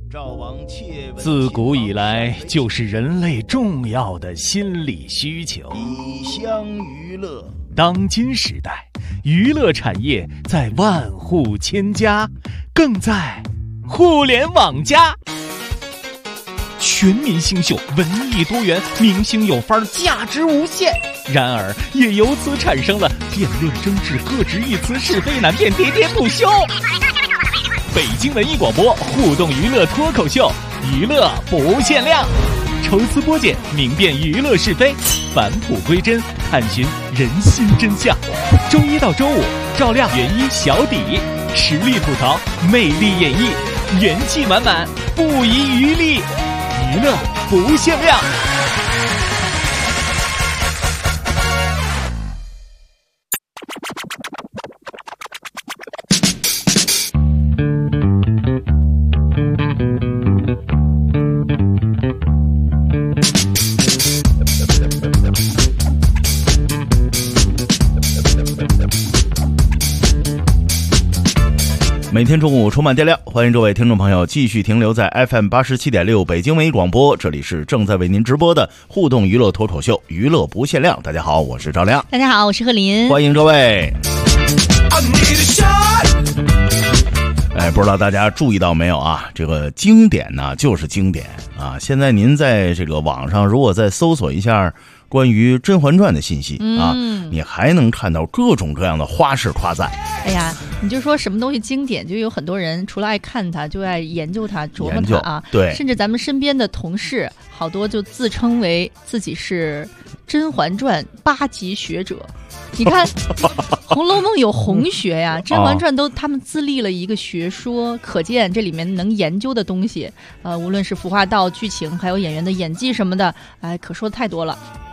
自古以来就是人类重要的心理需求。 以乡娱乐。 当今时代，娱乐产业在万户千家，更在互联网加。全民星秀，文艺多元，明星有范儿，价值无限。然而，也由此产生了辩论争执、各执一词、是非难辨、喋喋不休。北京文艺广播互动娱乐脱口秀，娱乐不限量，抽丝剥茧，明辨娱乐是非，返璞归真，探寻人心真相。周一到周五，照亮原一小底，实力吐槽，魅力演绎，元气满满，不遗余力，娱乐不限量。 每天中午充满电量，欢迎各位听众朋友继续停留在 FM 87.6北京文艺广播，这里是正在为您直播的互动娱乐脱口秀，娱乐不限量。大家好，我是赵亮。 大家好，我是贺林。 欢迎各位。不知道大家注意到没有啊？这个经典呢就是经典啊！现在您在这个网上如果再搜索一下关于《甄嬛传》的信息啊，你还能看到各种各样的花式夸赞。 哎呀，你就说什么东西经典，就有很多人除了爱看它，就爱研究它、琢磨它啊。 对， 甚至咱们身边的同事，好多就自称为自己是《甄嬛传》8级学者。你看，《红楼梦》有红学呀，《甄嬛传》都他们自立了一个学说，可见这里面能研究的东西，无论是服化道、剧情，还有演员的演技什么的，哎，可说的太多了。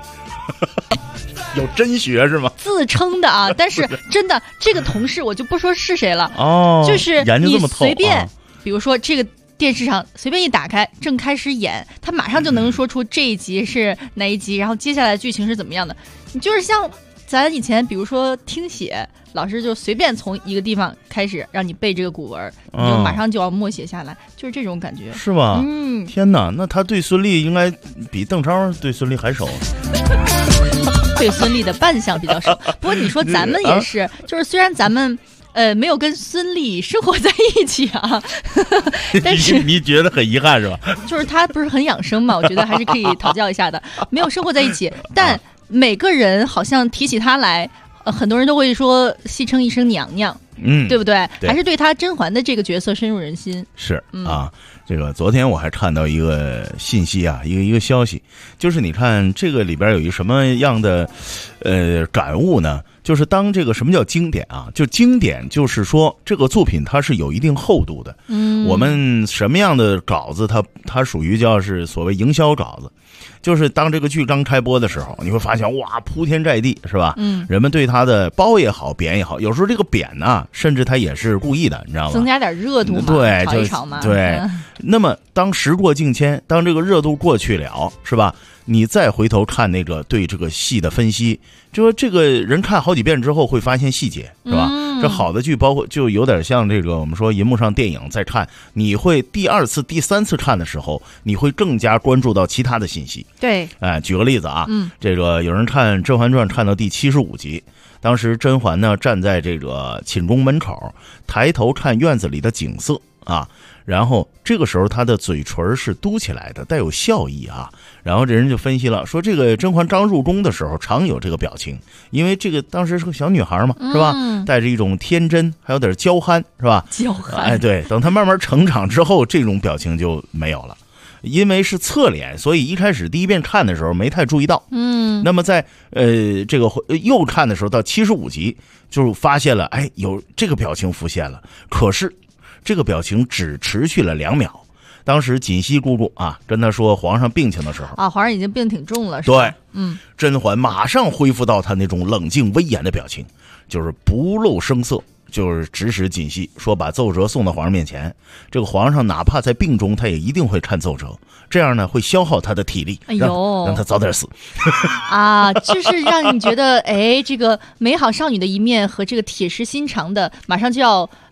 有真学是吗？ 自称的啊，但是真的这个同事我就不说是谁了哦，就是你随便，比如说这个电视上随便一打开，正开始演，他马上就能说出这一集是哪一集，然后接下来剧情是怎么样的。你就是像咱以前比如说听写，老师就随便从一个地方开始让你背这个古文，你就马上就要默写下来，就是这种感觉， 是吧？天哪，那他对孙俪应该比邓超对孙俪还熟。 对孙俪的扮相比较熟，不过你说咱们也是，就是虽然咱们没有跟孙俪生活在一起啊，但是你觉得很遗憾是吧？ 就是他不是很养生嘛，我觉得还是可以讨教一下的。没有生活在一起，但每个人好像提起他来，很多人都会说戏称一声娘娘，对不对？对，还是对他甄嬛的这个角色深入人心。 是啊，这个昨天我还看到一个信息啊，一个消息，就是你看这个里边有一什么样的感悟呢？就是当这个什么叫经典啊？就经典就是说这个作品它是有一定厚度的。我们什么样的稿子它属于叫是所谓营销稿子。就是当这个剧刚开播的时候，你会发现哇，铺天盖地，是吧？人们对它的褒也好，贬也好，有时候这个贬呢，甚至它也是故意的，你知道吗？ 增加点热度嘛， 对， 炒一炒嘛。 对。那么当时过境迁，当这个热度过去了，是吧？你再回头看那个对这个戏的分析，就说这个人看好几遍之后会发现细节，是吧？这好的剧包括就有点像这个我们说银幕上电影再看，你会第二次、第三次看的时候，你会更加关注到其他的信息。 对， 举个例子啊，这个有人看《甄嬛传》看到第75集，当时甄嬛呢站在这个寝宫门口，抬头看院子里的景色啊。然后这个时候他的嘴唇是嘟起来的，带有笑意啊。然后这人就分析了，说这个甄嬛刚入宫的时候常有这个表情，因为这个当时是个小女孩嘛，是吧？带着一种天真，还有点娇憨，是吧？ 娇憨， 哎，对。等她慢慢成长之后，这种表情就没有了，因为是侧脸，所以一开始第一遍看的时候没太注意到。那么在这个又看的时候，到75集就发现了，哎，有这个表情浮现了，可是这个表情只持续了2秒。当时锦汐姑姑啊跟他说皇上病情的时候啊，皇上已经病挺重了，是吧？ 对，甄嬛马上恢复到他那种冷静威严的表情，就是不露声色，就是指使锦汐说把奏折送到皇上面前。这个皇上哪怕在病中，他也一定会看奏折，这样呢会消耗他的体力，让他早点死啊，就是让你觉得哎，这个美好少女的一面和这个铁石心肠的马上就要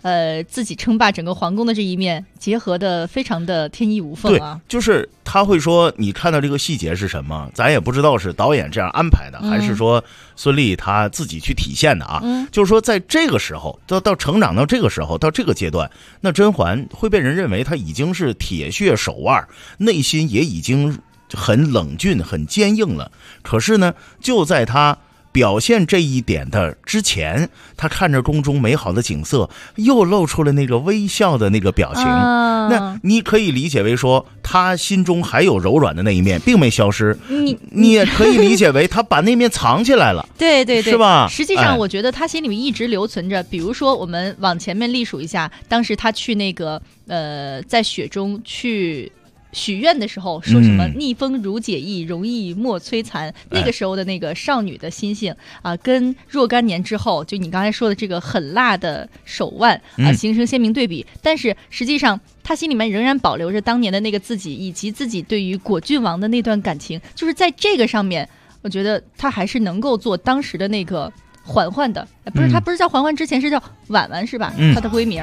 自己称霸整个皇宫的这一面结合的非常的天衣无缝啊。 对，就是他会说你看到这个细节是什么，咱也不知道是导演这样安排的，还是说孙俪她自己去体现的啊。就是说在这个时候到成长到这个时候到这个阶段，那甄嬛会被人认为她已经是铁血手腕，内心也已经很冷峻很坚硬了。可是呢，就在她表现这一点的之前，他看着宫中美好的景色，又露出了那个微笑的那个表情。那你可以理解为说，他心中还有柔软的那一面，并没消失。你也可以理解为他把那面藏起来了。 对对对， 是吧？ 实际上，我觉得他心里面一直留存着。比如说，我们往前面历数一下，当时他去那个在雪中去许愿的时候说什么逆风如解意，容易莫摧残，那个时候的那个少女的心性啊，跟若干年之后就你刚才说的这个很辣的手腕啊，形成鲜明对比。但是实际上他心里面仍然保留着当年的那个自己，以及自己对于果郡王的那段感情。就是在这个上面，我觉得他还是能够做当时的那个嬛嬛的，不是他不是叫嬛嬛，之前是叫婉婉是吧？他的闺名。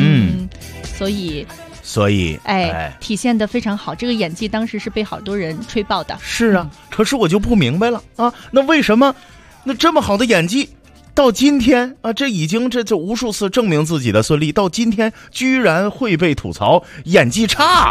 所以体现得非常好，这个演技当时是被好多人吹爆的。 是啊，可是我就不明白了啊，那为什么那这么好的演技到今天啊，这已经这无数次证明自己的孙俪，到今天居然会被吐槽演技差？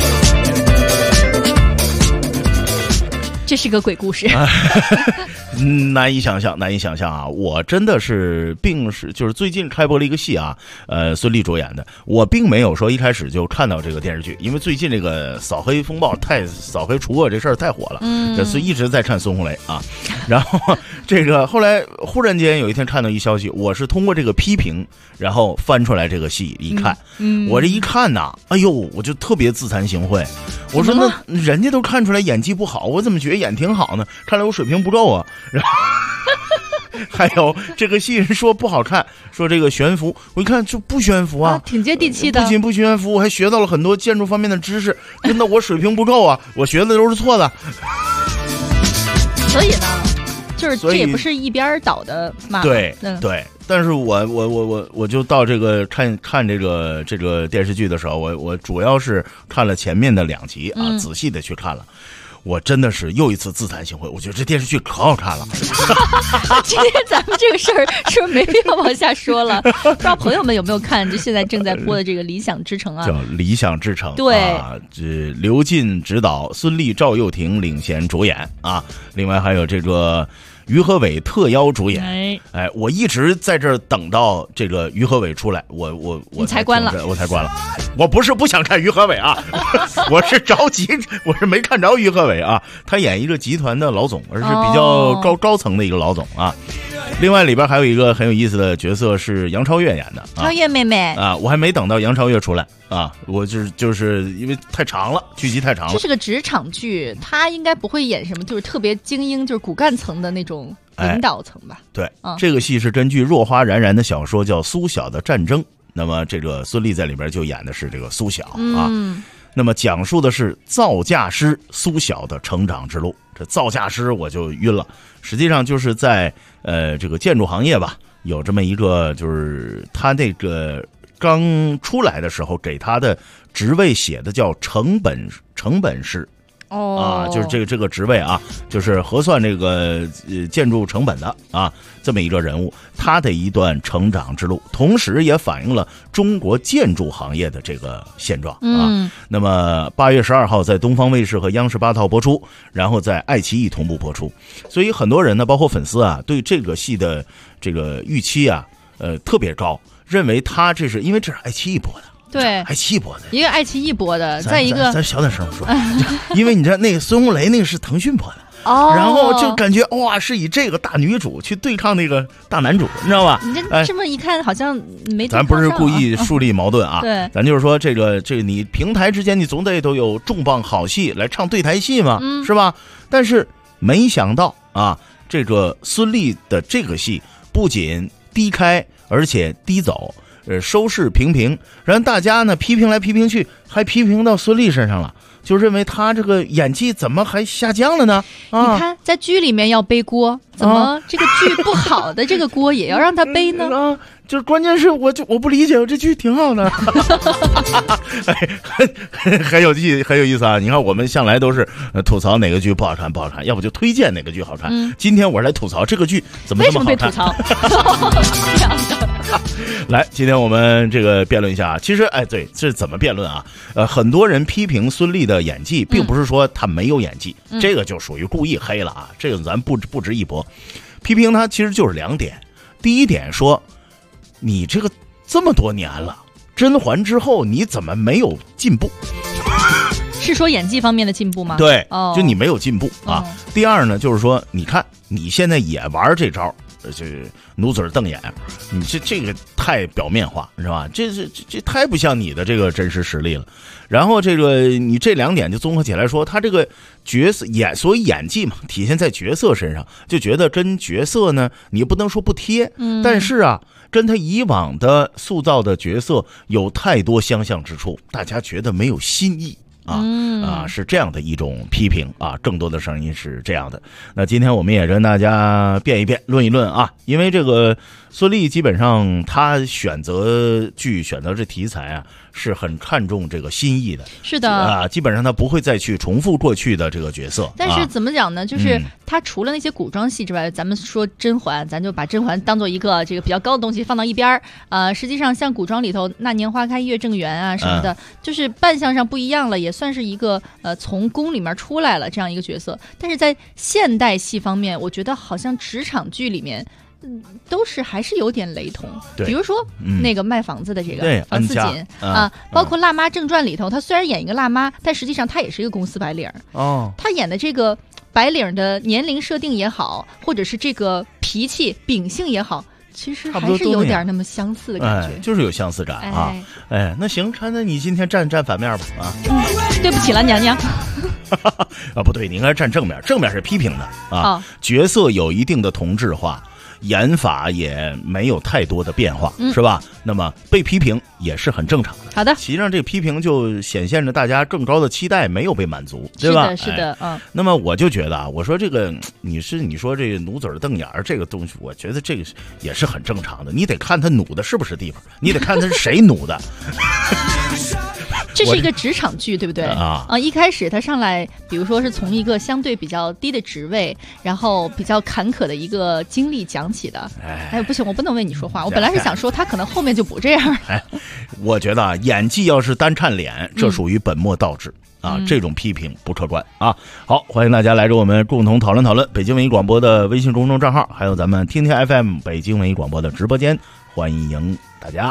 这是个鬼故事。 难以想象啊！我真的是就是最近开播了一个戏啊，孙俪主演的，我并没有说一开始就看到这个电视剧，因为最近这个扫黑风暴扫黑除恶这事儿太火了，所以一直在看孙红雷啊。然后这个后来忽然间有一天看到一消息，我是通过这个批评，然后翻出来这个戏一看，我这一看呐，哎呦，我就特别自惭形秽。我说那人家都看出来演技不好，我怎么觉得演挺好呢？看来我水平不够啊。然后还有这个戏人说不好看，说这个悬浮，我一看就不悬浮啊， 挺接地气的。 不仅不悬浮，我还学到了很多建筑方面的知识。真的，我水平不够啊，我学的都是错的。 所以呢，就是这也不是一边倒的嘛。 对对，但是我就到这个看这个电视剧的时候，我主要是看了前面的2集啊，仔细的去看了。我真的是又一次自惭形秽，我觉得这电视剧可好看了。 今天咱们这个事儿是不是没必要往下说了？不知道朋友们有没有看，就现在正在播的这个《理想之城》啊？ 叫《理想之城》。 对啊，这刘进执导，孙俪、赵又廷领衔主演啊。另外还有这个于和伟特邀主演。哎，我一直在这儿等到这个于和伟出来，我才关了， 我才关了。我不是不想看于和伟啊，我是着急，我是没看着于和伟啊。他演一个集团的老总，而是比较高层的一个老总啊。另外里边还有一个很有意思的角色是杨超越演的， 超越妹妹啊，我还没等到杨超越出来啊，我就是因为太长了，剧集太长了。 这是个职场剧，他应该不会演什么就是特别精英，就是骨干层的那种领导层吧？ 对，这个戏是根据若花冉冉的小说叫《苏小的战争》，那么这个孙俪在里边就演的是这个苏小啊。那么讲述的是造价师苏小的成长之路。这造价师我就晕了，实际上就是在这个建筑行业吧，有这么一个，就是他那个刚出来的时候给他的职位写的叫成本师。就是这个职位啊，就是核算这个建筑成本的啊，这么一个人物，他的一段成长之路，同时也反映了中国建筑行业的这个现状啊。那么8月12号在东方卫视和央视8套播出，然后在爱奇艺同步播出。所以很多人呢，包括粉丝啊，对这个戏的这个预期啊，特别高，认为他这是因为这是爱奇艺播的。 对， 爱奇艺播的， 一个爱奇艺播的，再一个咱小点声说，因为你知道那个孙红雷那个是腾讯播的，然后就感觉哇，是以这个大女主去对抗那个大男主，你知道吧？ 你这么一看好像没， 咱不是故意树立矛盾啊， 对， 咱就是说这个你平台之间你总得都有重磅好戏来唱对台戏嘛，是吧？但是没想到啊，这个孙俪的这个戏不仅低开，而且低走。收视平平，然后大家呢批评来批评去，还批评到孙俪身上了，就认为她这个演技怎么还下降了呢？ 你看在剧里面要背锅，怎么这个剧不好的这个锅也要让她背呢？ 就是关键是我不理解，我这剧挺好的，很有意思啊！你看我们向来都是吐槽哪个剧不好看，要不就推荐哪个剧好看。今天我是来吐槽这个剧怎么这么好看。为什么被吐槽？来，今天我们这个辩论一下。其实，对，这怎么辩论啊？很多人批评孙俪的演技，并不是说她没有演技，这个就属于故意黑了啊！这个咱不值一驳。批评她其实就是2点。第一点说，你这个这么多年了，甄嬛之后你怎么没有进步？ 是说演技方面的进步吗？ 对，就你没有进步啊。第二呢，就是说，你看你现在也玩这招，这努嘴瞪眼，你这个太表面化，是吧？这太不像你的这个真实实力了。然后这个你这2点就综合起来说，他这个角色所以演技嘛，体现在角色身上，就觉得跟角色呢，你不能说不贴，但是啊，跟他以往的塑造的角色有太多相像之处，大家觉得没有新意。是这样的一种批评啊，更多的声音是这样的。那今天我们也跟大家辩一辩，论一论啊，因为这个孙俪基本上她选择这题材啊，是很看重这个新意的。是的啊，基本上她不会再去重复过去的这个角色。 但是怎么讲呢？就是她除了那些古装戏之外，咱们说甄嬛，咱就把甄嬛当做一个这个比较高的东西放到一边实际上像古装里头那年花开月正圆啊什么的，就是扮相上不一样了，也算是一个从宫里面出来了这样一个角色。但是在现代戏方面，我觉得好像职场剧里面都是还是有点雷同。比如说那个卖房子的这个房思锦包括《辣妈正传》里头，她虽然演一个辣妈，但实际上她也是一个公司白领。她演的这个白领的年龄设定也好，或者是这个脾气秉性也好，其实还是有点那么相似的感觉， 就是有相似感啊。那行，那你今天站反面吧啊。 对不起了，娘娘。 不对，你应该站正面，正面是批评的啊。角色有一定的同质化，演法也没有太多的变化，是吧？那么被批评也是很正常的。 好的， 实际上这个批评就显现着大家更高的期待没有被满足，对吧？ 是的， 那么我就觉得啊，我说这个你说这个努嘴瞪眼这个东西，我觉得这个也是很正常的。你得看他努的是不是地方，你得看他是谁努的。 这是一个职场剧，对不对？一开始他上来，比如说是从一个相对比较低的职位，然后比较坎坷的一个经历讲起的。不行，我不能为你说话。我本来是想说他可能后面就不这样。 我觉得啊，演技要是单看脸，这属于本末倒置啊，这种批评不客观啊。好，欢迎大家来跟我们共同讨论北京文艺广播的微信公众账号，还有咱们听听 FM 北京文艺广播的直播间，欢迎大家。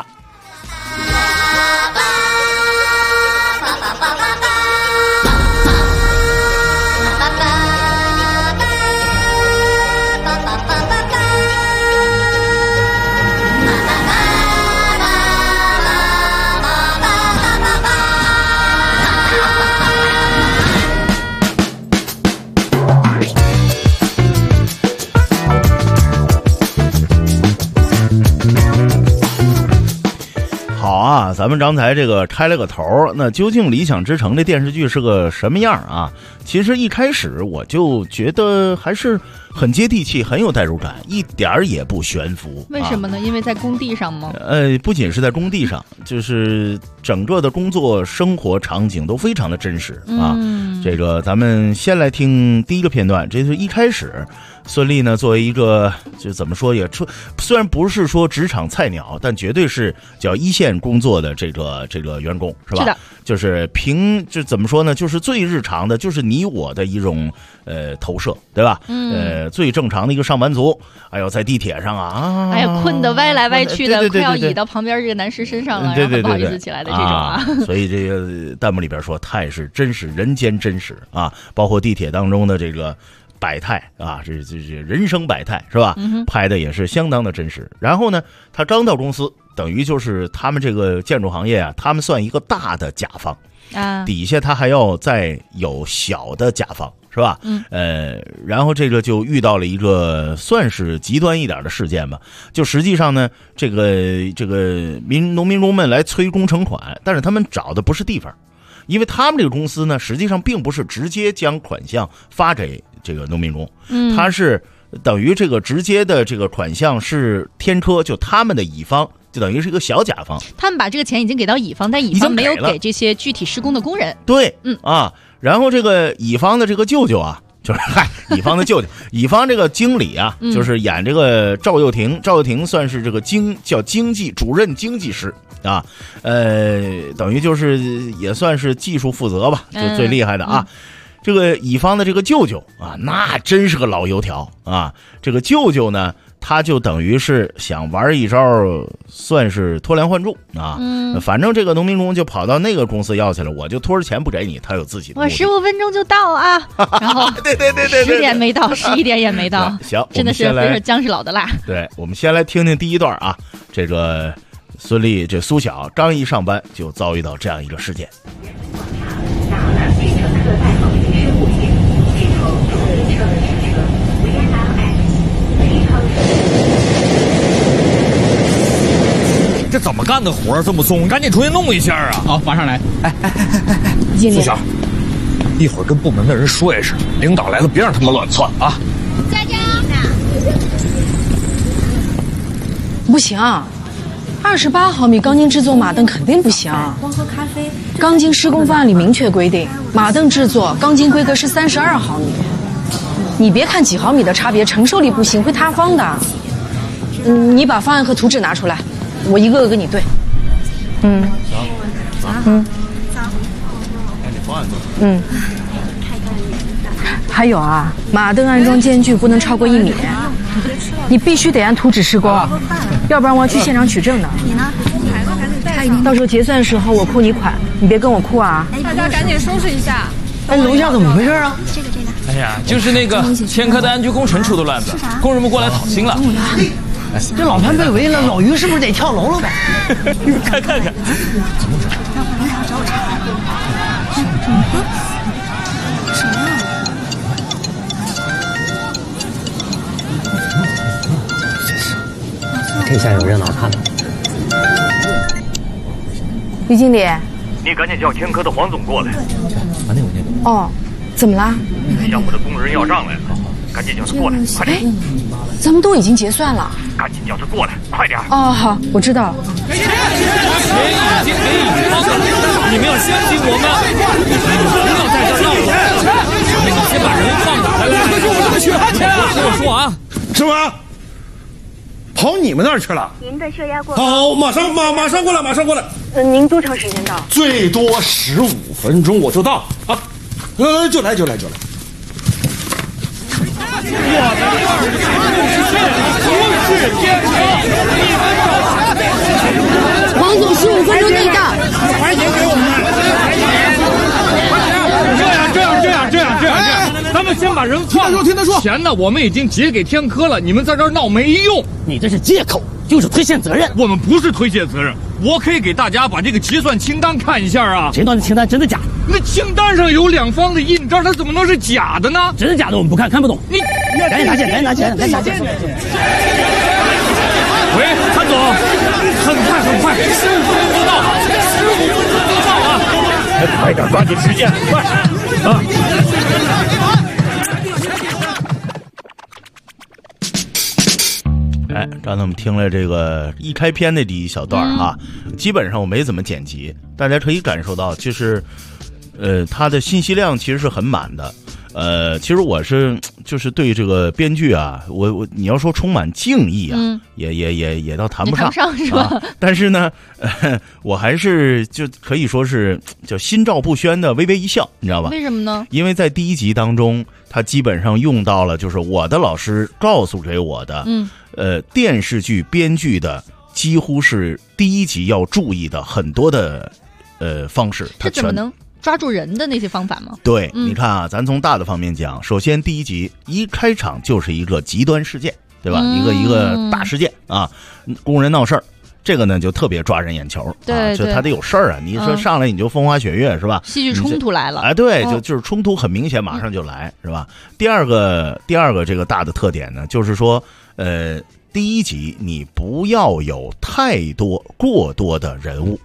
咱们刚才这个开了个头，那究竟《理想之城》的电视剧是个什么样啊？其实一开始我就觉得还是很接地气，很有代入感，一点儿也不悬浮。 为什么呢？因为在工地上吗？ 不仅是在工地上，就是整个的工作生活场景都非常的真实啊。这个咱们先来听第一个片段，这是一开始孙俪呢作为一个就怎么说也虽然不是说职场菜鸟，但绝对是叫一线工作的这个员工，是吧？ 是的， 就是就怎么说呢？就是最日常的，就是你我的一种投射，对吧？最正常的一个上班族，还有在地铁上啊， 哎呀，困得歪来歪去的，快要倚到旁边这个男士身上了，然后不好意思起来的这种啊。 所以这个弹幕里边说太是真实，人间真实啊，包括地铁当中的这个百态啊，这人生百态是吧？拍的也是相当的真实。然后呢，他刚到公司，等于就是他们这个建筑行业啊，他们算一个大的甲方啊，底下他还要再有小的甲方，是吧？然后这个就遇到了一个算是极端一点的事件吧。就实际上呢，这个农民工们来催工程款，但是他们找的不是地方。因为他们这个公司呢，实际上并不是直接将款项发给这个农民工，他是等于这个直接的这个款项是天车，就他们的乙方，就等于是一个小甲方。 他们把这个钱已经给到乙方，但乙方没有给这些具体施工的工人。 对，然后这个乙方的这个舅舅啊，就是乙方的舅舅，乙方这个经理啊，就是演这个赵又廷，赵又廷算是这个叫经济主任经济师啊，等于就是也算是技术负责吧，就最厉害的啊。这个乙方的这个舅舅啊，那真是个老油条啊。这个舅舅呢，他就等于是想玩一招，算是拖连换柱啊。反正这个农民工就跑到那个公司要去了，我就拖着钱不给你，他有自己的。 我15分钟就到啊，然后对 10点没到，11点也没到， 行， 真的是非常姜是老的辣。 对，我们先来听听第一段啊，这个孙俪这苏晓刚一上班就遭遇到这样一个事件。 这怎么干的活这么松？赶紧出去弄一下啊！ 好，马上来。 苏晓，一会儿跟部门的人说一声，领导来了别让他们乱窜啊！ 佳佳， 不行，28毫米钢筋制作马镫肯定不行。 光喝咖啡。 钢筋施工方案里明确规定，马镫制作钢筋规格是32毫米。你别看几毫米的差别，承受力不行会塌方的。你把方案和图纸拿出来。我一个个跟你对。还有啊，马镫安装间距不能超过1米，你必须得按图纸施工，要不然我要去现场取证的。 你呢？ 到时候结算的时候我扣你款，你别跟我哭啊！ 大家赶紧收拾一下。 楼下怎么回事啊？ 这个。 哎呀，就是那个天科的安居工程出的乱子，工人们过来讨薪了。 这老潘被围了，老于是不是得跳楼了呗？ 看，怎么整？ 让我领导找我查。什么啊？ 这下有热闹看了。 李经理， 你赶紧叫天科的黄总过来。 哦，怎么啦？ 项目的工人要账来了，赶紧叫他过来，快点！ 咱们都已经结算了， 赶紧叫他过来，快点！ 哦，好，我知道了。 钱已经给乙方了，你们要相信我们，不要在这闹了。你们先把人放过来，我说啊， 什么？跑你们那儿去了？ 您的血压过。 好，马上过来，马上过来。 您多长时间到？ 最多15分钟我就到啊！就来。 王总15分钟内到。 还钱给我们！ 这样，咱们先把人放。 听他说， 钱呢我们已经结给天科了，你们在这儿闹没用。 你这是借口，就是推卸责任。 我们不是推卸责任，我可以给大家把这个结算清单看一下啊。 这段清单真的假的？ 那清单上有两方的印章，它怎么能是假的呢？ 真的假的我们不看，看不懂。你赶紧拿钱。 喂，潘总，很快，15分钟就到啊！ 快点，抓紧时间，快啊！ 刚才我们听了这个一开篇的第一小段啊，基本上我没怎么剪辑，大家可以感受到，就是它的信息量其实是很满的。其实我就是对这个编剧啊，我你要说充满敬意啊，也倒谈不上是吧？ 但是呢，我还是就可以说是叫心照不宣的微微一笑，你知道吧？ 为什么呢？ 因为在第一集当中，他基本上用到了就是我的老师告诉给我的，电视剧编剧的几乎是第一集要注意的很多的方式， 这怎么能抓住人的那些方法吗？ 对，你看啊，咱从大的方面讲，首先第一集一开场就是一个极端事件，对吧？一个大事件啊，工人闹事儿，这个呢就特别抓人眼球， 对， 就他得有事儿啊。你说上来你就风花雪月是吧？ 戏剧冲突来了， 哎，对，就是冲突很明显，马上就来是吧？第二个这个大的特点呢，就是说，第一集你不要有过多的人物。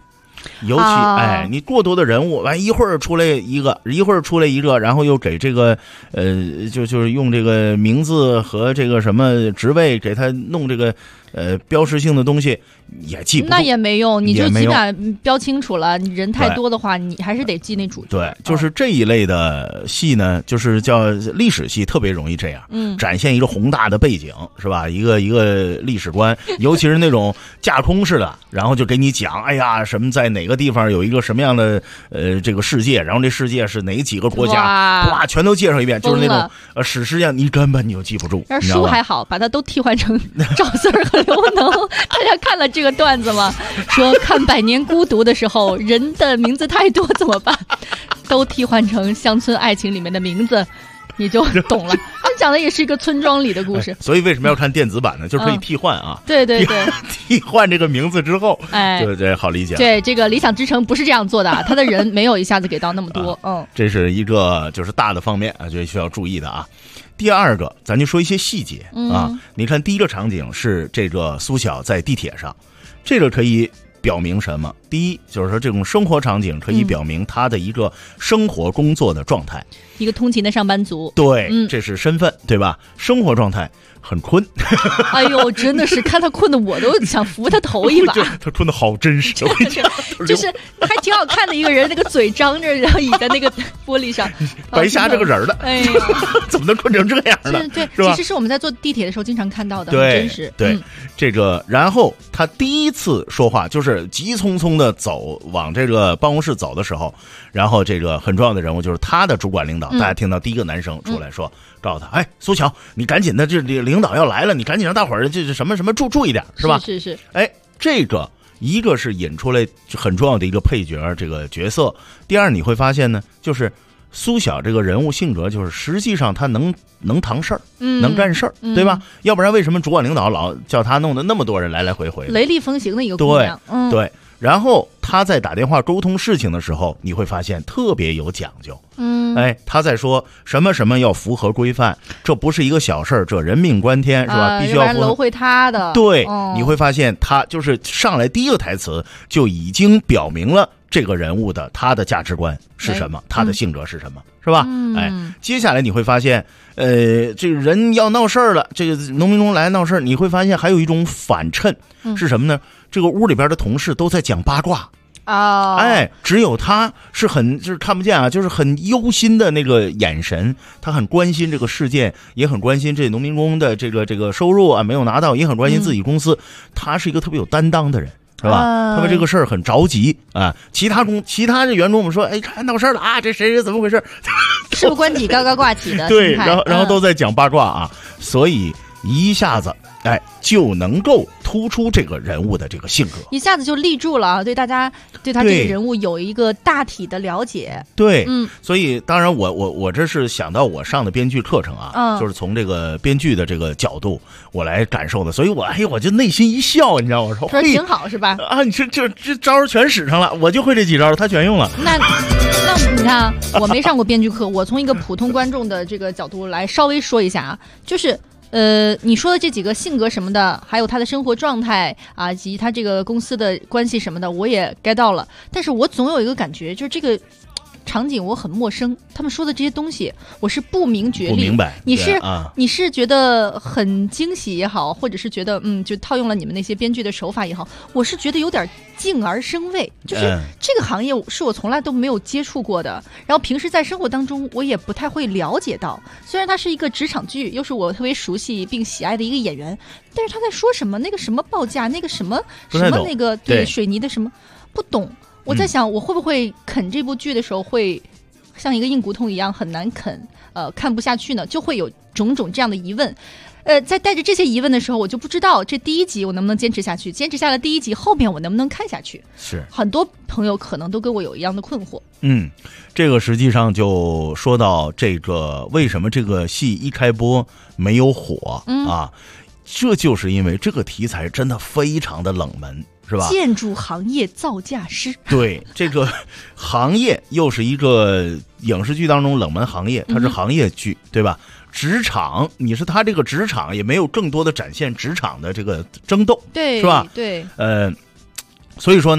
尤其你过多的人物，完一会儿出来一个，然后又给这个就是用这个名字和这个什么职位给他弄这个标识性的东西，也记不住。 那也没用，你就起码标清楚了。你人太多的话，你还是得记那主角。 对，就是这一类的戏呢，就是叫历史戏，特别容易这样，展现一个宏大的背景，是吧？一个历史观，尤其是那种架空式的，然后就给你讲，哎呀，什么在哪个地方有一个什么样的这个世界，然后这世界是哪几个国家，哇，全都介绍一遍，就是那种史诗样，你根本就记不住。 但是书还好，把它都替换成赵四儿和刘能。大家看了这个段子吗？说看《百年孤独》的时候，人的名字太多怎么办？都替换成乡村爱情里面的名字，你就懂了。他讲的也是一个村庄里的故事。 所以为什么要看电子版呢？就是可以替换啊。 对， 替换这个名字之后，就这好理解。 对，这个理想之城不是这样做的，他的人没有一下子给到那么多。 这是一个就是大的方面啊，就需要注意的啊。第二个，咱就说一些细节啊。你看，第一个场景是这个苏小在地铁上，这个可以表明什么？第一，就是说这种生活场景可以表明他的一个生活工作的状态， 一个通勤的上班族。 对，这是身份，对吧？生活状态很困。 哎呦，真的是看他困的，我都想扶他头一把。 他困的好真实， 就是还挺好看的一个人，那个嘴张着，然后倚在那个玻璃上， 白瞎这个人了。 哎呀， 怎么能困成这样呢？ 对， 是吧？ 其实是我们在坐地铁的时候经常看到的， 对， 很真实。 对，这个，然后他第一次说话就是急匆匆的走往这个办公室走的时候，然后这个很重要的人物就是他的主管领导，大家听到第一个男生出来说，告诉他，哎，苏乔，你赶紧的，这领导要来了，你赶紧让大伙儿这什么注意点，是吧？ 是。 哎，这个一个是引出来很重要的一个配角这个角色，第二你会发现呢，就是苏小这个人物性格，就是实际上他能谈事儿，能干事儿，对吧？要不然为什么主管领导老叫他弄的那么多人来来回回， 雷厉风行的一个姑娘？ 对。然后他在打电话沟通事情的时候，你会发现特别有讲究。他在说什么什么要符合规范，这不是一个小事儿，这人命关天，是吧？必须要符合。 楼会塌的。 对，你会发现他就是上来第一个台词就已经表明了这个人物的他的价值观是什么，他的性格是什么，是吧？接下来你会发现，这个人要闹事儿了，这个农民工来闹事儿，你会发现还有一种反衬，是什么呢？这个屋里边的同事都在讲八卦只有他是就是看不见啊，就是很忧心的那个眼神，他很关心这个事件，也很关心这农民工的这个收入啊没有拿到，也很关心自己公司，他是一个特别有担当的人。是吧？他为这个事儿很着急啊！其他的员工我们说，哎，看闹事了啊！这谁怎么回事？ 事不关己，高高挂起的。 对，然后都在讲八卦啊，所以一下子就能够突出这个人物的这个性格， 一下子就立住了啊！对大家对他这个人物有一个大体的了解。 对，所以当然我这是想到我上的编剧课程啊，就是从这个编剧的这个角度我来感受的，所以我就内心一笑，你知道吗？ 说挺好是吧？ 啊，你这招全使上了，我就会这几招，他全用了。 那你看啊，我没上过编剧课，我从一个普通观众的这个角度来稍微说一下啊，就是你说的这几个性格什么的，还有他的生活状态啊，以及他这个公司的关系什么的，我也 get 到了。但是我总有一个感觉，就是这个场景我很陌生，他们说的这些东西我是不明觉厉。 不明白。 你是觉得很惊喜也好，或者是觉得就套用了你们那些编剧的手法也好，我是觉得有点敬而生畏，就是这个行业是我从来都没有接触过的，然后平时在生活当中我也不太会了解到。虽然它是一个职场剧，又是我特别熟悉并喜爱的一个演员，但是他在说什么那个什么报价，那个什么那个对水泥的什么不懂。我在想，我会不会啃这部剧的时候会像一个硬骨头一样很难啃，看不下去呢？就会有种种这样的疑问。在带着这些疑问的时候，我就不知道这第一集我能不能坚持下去，坚持下了第一集，后面我能不能看下去？是很多朋友可能都跟我有一样的困惑。 这个实际上就说到这个为什么这个戏一开播没有火啊？这就是因为这个题材真的非常的冷门。是吧？ 建筑行业造价师， 对，这个行业又是一个影视剧当中冷门行业，它是行业剧，对吧？职场，你是他这个职场也没有更多的展现职场的这个争斗， 对， 是吧？ 对， 所以说呢，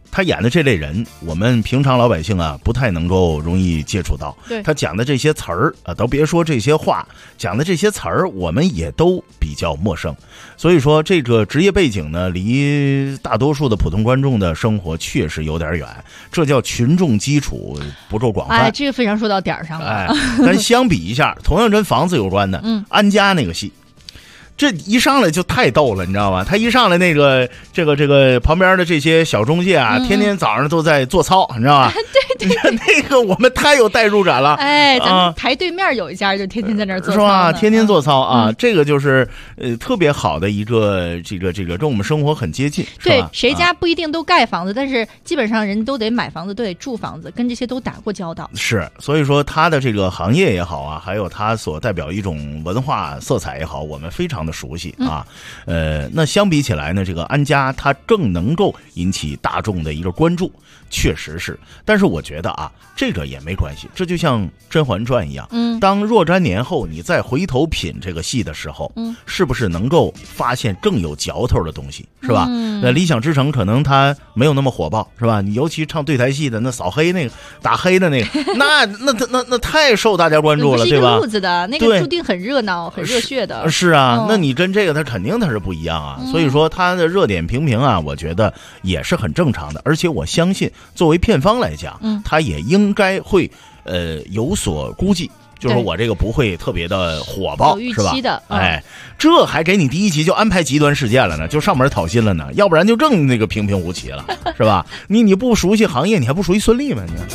他演的这类人，我们平常老百姓啊不太能够容易接触到。 对， 他讲的这些词儿啊，都别说这些话，讲的这些词儿，我们也都比较陌生。所以说，这个职业背景呢，离大多数的普通观众的生活确实有点远，这叫群众基础不够广泛。 哎，这个非常说到点儿上了。 哎，咱相比一下，同样跟房子有关的，安家那个戏。这一上来就太逗了，你知道吧？他一上来这个旁边的这些小中介啊，天天早上都在做操，你知道吧？对，那个我们太有代入感了。 哎，咱们台对面有一家就天天在那儿做操， 是吧？天天做操啊，这个就是特别好的一个这个跟我们生活很接近。 对，谁家不一定都盖房子，但是基本上人都得买房子，都得住房子，跟这些都打过交道。 是，所以说他的这个行业也好啊，还有他所代表一种文化色彩也好，我们非常的熟悉啊。那相比起来呢，这个安家它更能够引起大众的一个关注，确实是。但是我觉得啊，这个也没关系，这就像《甄嬛传》一样，当若干年后你再回头品这个戏的时候，是不是能够发现更有嚼头的东西，是吧？那《理想之城》可能它没有那么火爆，是吧？你尤其唱对台戏的那扫黑那个打黑的那个，那太受大家关注了，对吧？ 不是一个路子的，那个注定很热闹、很热血的。 是啊，那你跟这个它肯定它是不一样啊。所以说它的热点平平啊，我觉得也是很正常的。而且我相信，作为片方来讲，它也应该会有所估计。就是说我这个不会特别的火爆，是吧？哎，这还给你第一集就安排极端事件了呢，就上门讨薪了呢，要不然就更那个平平无奇了，是吧？你不熟悉行业，你还不熟悉孙俪吗？你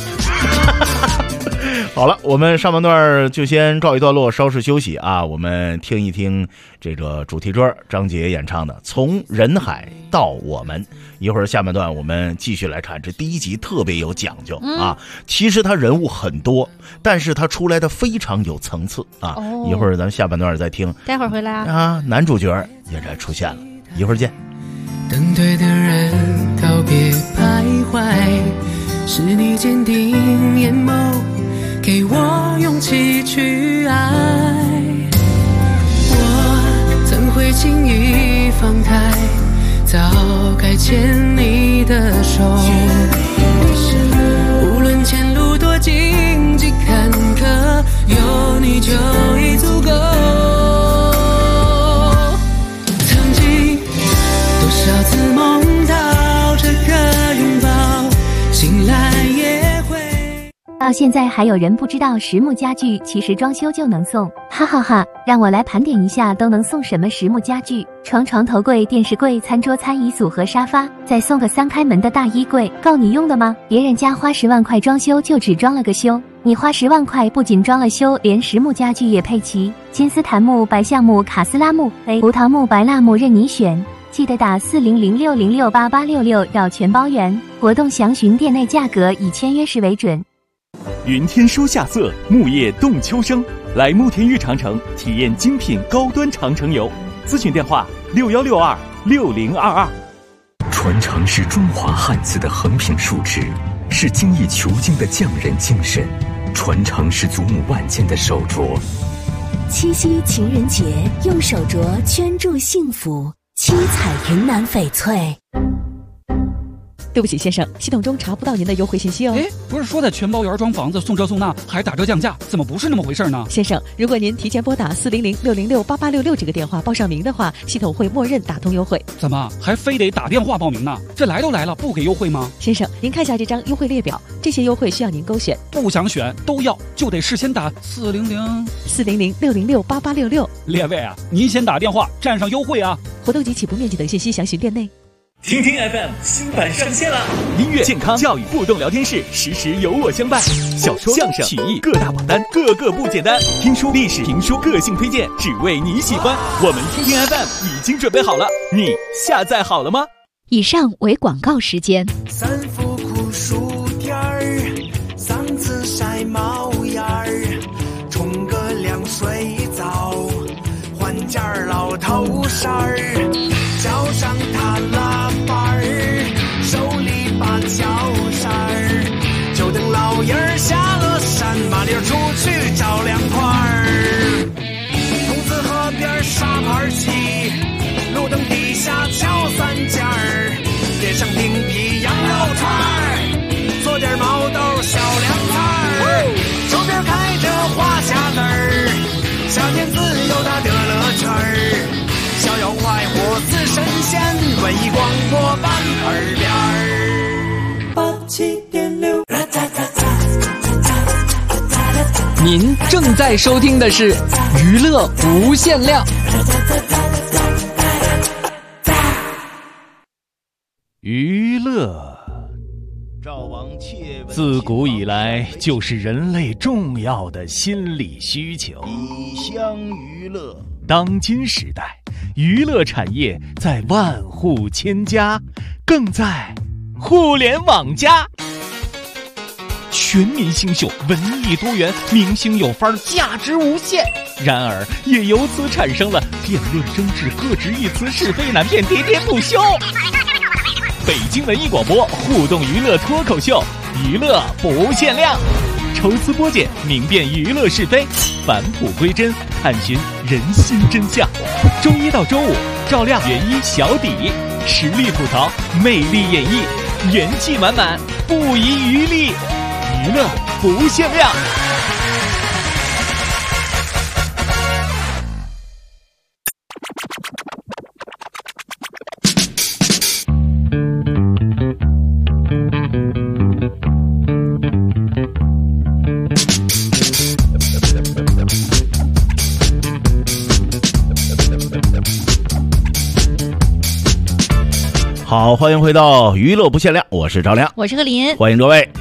好了，我们上半段就先告一段落，稍事休息啊。我们听一听这个主题歌，张杰演唱的《从人海到我们》。一会儿下半段我们继续来看，这第一集特别有讲究啊。其实他人物很多，但是他出来的非常有层次啊。一会儿咱下半段再听。 待会儿回来啊，男主角也该出现了，一会儿见。 等对的人告别徘徊，是你坚定眼眸给我勇气去爱，我怎会轻易放开早该牵你的手，无论前路多荆棘坎坷，有你就已足够。曾经多少次梦到这个拥抱，醒来也会。 到现在还有人不知道实木家具其实装修就能送，哈哈哈！让我来盘点一下都能送什么实木家具：床、床头柜、电视柜、餐桌、餐椅组和沙发，再送个3开门的大衣柜，够你用的吗？别人家花10万块装修就只装了个修，你花10万块不仅装了修，连实木家具也配齐，金丝檀木、白橡木、卡斯拉木、葡萄木、白蜡木任你选。记得打4006068866要全包圆，活动详询店内价格，以签约时为准。 云天书夏色，木叶动秋生，来慕田峪长城体验精品高端长城游，咨询电话61626022。 传承是中华汉字的横平竖直，是精益求精的匠人精神，传承是祖母万千的手镯。 七夕情人节，用手镯圈住幸福，七彩云南翡翠。 对不起，先生，系统中查不到您的优惠信息哦。 哎，不是说在全包圆装房子送这送那，还打折降价，怎么不是那么回事呢？ 先生，如果您提前拨打4006068866这个电话报上名的话，系统会默认打通优惠。 怎么还非得打电话报名呢？这来都来了，不给优惠吗？ 先生，您看一下这张优惠列表，这些优惠需要您勾选。 不想选都要，就得事先打 4006068866。 列位啊，您先打电话占上优惠啊！ 活动及起步面积等信息详询店内。 听听 FM 新版上线了，音乐、健康、教育、互动聊天室，时时有我相伴。小说、相声、曲艺各大榜单，个个不简单。听书、历史、评书、个性推荐，只为你喜欢。我们听听 FM 已经准备好了，你下载好了吗？ 以上为广告时间。 三伏苦暑天儿，嗓子晒冒烟儿，冲个凉水澡，换件老头衫儿，脚上踏拉板儿，手里把脚扇儿，就等老爷儿下了山，麻溜出去找凉快儿。筒子河边沙盘棋，路灯底下敲三件儿，点上冰皮羊肉串您正在收听的是娱乐无限量。 娱乐自古以来就是人类重要的心理需求。 以相娱乐， 当今时代，娱乐产业在万户千家，更在互联网加。全民星秀，文艺多元，明星有范儿，价值无限。然而，也由此产生了辩论争执、各执一词、是非难辨，喋喋不休。北京文艺广播互动娱乐脱口秀，娱乐不限量，抽丝剥茧，明辨娱乐是非，返璞归真，探寻人心真相。周一到周五，照亮原一小底，实力吐槽，魅力演绎，元气满满，不遗余力，娱乐不限量。 好，欢迎回到娱乐不限量，我是赵亮， 我是何林， 欢迎各位。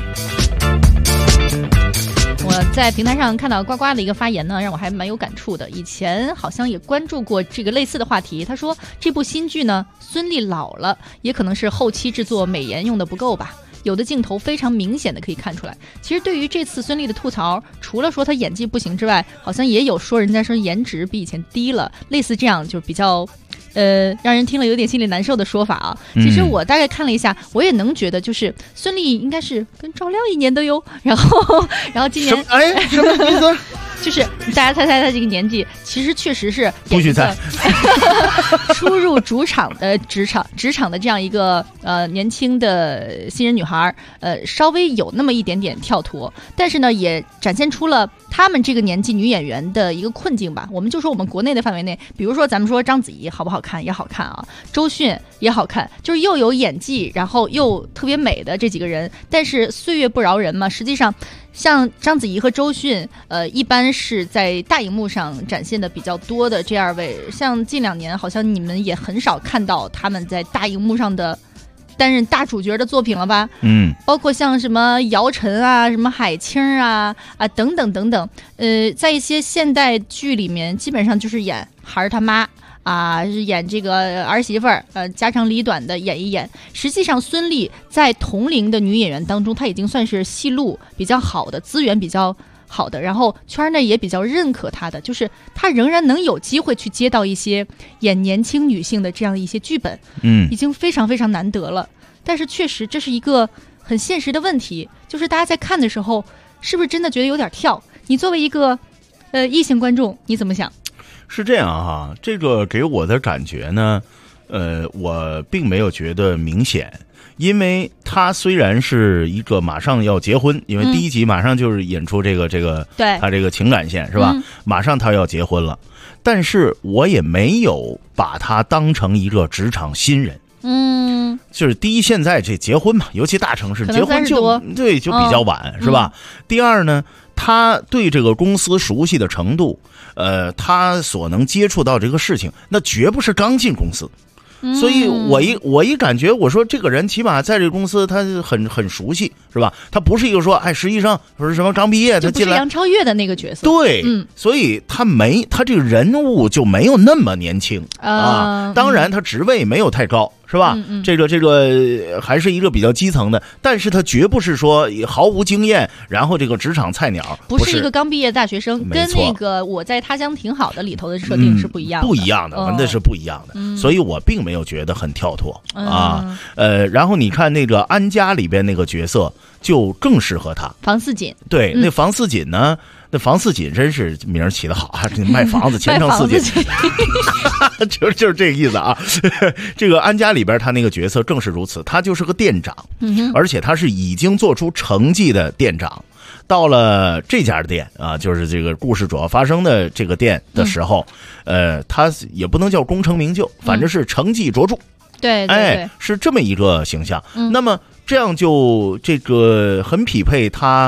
我在平台上看到呱呱的一个发言呢，让我还蛮有感触的。以前好像也关注过这个类似的话题。他说这部新剧呢，孙俪老了，也可能是后期制作美颜用的不够吧。有的镜头非常明显的可以看出来。其实对于这次孙俪的吐槽，除了说她演技不行之外，好像也有说人家说颜值比以前低了，类似这样就是比较让人听了有点心里难受的说法啊。其实我大概看了一下，我也能觉得就是孙俪应该是跟赵亮一年的哟。然后今年什么意思？ 就是大家猜猜他这个年纪，其实确实是不许猜。 初入职场的这样一个年轻的新人女孩，稍微有那么一点点跳脱，但是呢，也展现出了他们这个年纪女演员的一个困境吧。我们就说我们国内的范围内，比如说咱们说章子怡好不好看也好看啊，周迅也好看，就是又有演技，然后又特别美的这几个人。但是岁月不饶人嘛，实际上像章子怡和周迅，一般是在大荧幕上展现的比较多的这二位。像近2年，好像你们也很少看到他们在大荧幕上的担任大主角的作品了吧？包括像什么姚晨啊、什么海清啊等等等等。在一些现代剧里面，基本上就是演孩儿他妈。是演这个儿媳妇儿，家长里短的演一演。实际上，孙俪在同龄的女演员当中，她已经算是戏路比较好的，资源比较好的，然后圈内也比较认可她的，就是她仍然能有机会去接到一些演年轻女性的这样一些剧本，已经非常非常难得了。但是确实这是一个很现实的问题，就是大家在看的时候，是不是真的觉得有点跳？你作为一个异性观众，你怎么想？ 是这样哈，这个给我的感觉呢，我并没有觉得明显，因为他虽然是一个马上要结婚，因为第一集马上就是引出这个对他这个情感线是吧？马上他要结婚了，但是我也没有把他当成一个职场新人。就是第一，现在这结婚嘛，尤其大城市结婚就比较晚，是吧？第二呢，他对这个公司熟悉的程度，他所能接触到这个事情，那绝不是刚进公司。所以我一感觉，我说这个人起码在这个公司他很熟悉，是吧？他不是一个说实际上说什么刚毕业他进来， 不是杨超越的那个角色。 对，所以他这个人物就没有那么年轻当然他职位没有太高。是吧？这个还是一个比较基层的，但是他绝不是说毫无经验，然后这个职场菜鸟， 不是一个刚毕业的大学生，跟那个我在他乡挺好的里头的设定是不一样的， 不一样的，那是不一样的。所以我并没有觉得很跳脱然后你看那个安家里边那个角色就更适合他， 房似锦。 对，那房似锦呢？那房似锦真是名儿起得好啊！卖房子，前程似锦，就是这个意思啊。这个安家里边他那个角色正是如此，他就是个店长，而且他是已经做出成绩的店长。到了这家店啊，就是这个故事主要发生的这个店的时候，他也不能叫功成名就，反正是成绩卓著。 对， 是这么一个形象。那么这样就这个很匹配他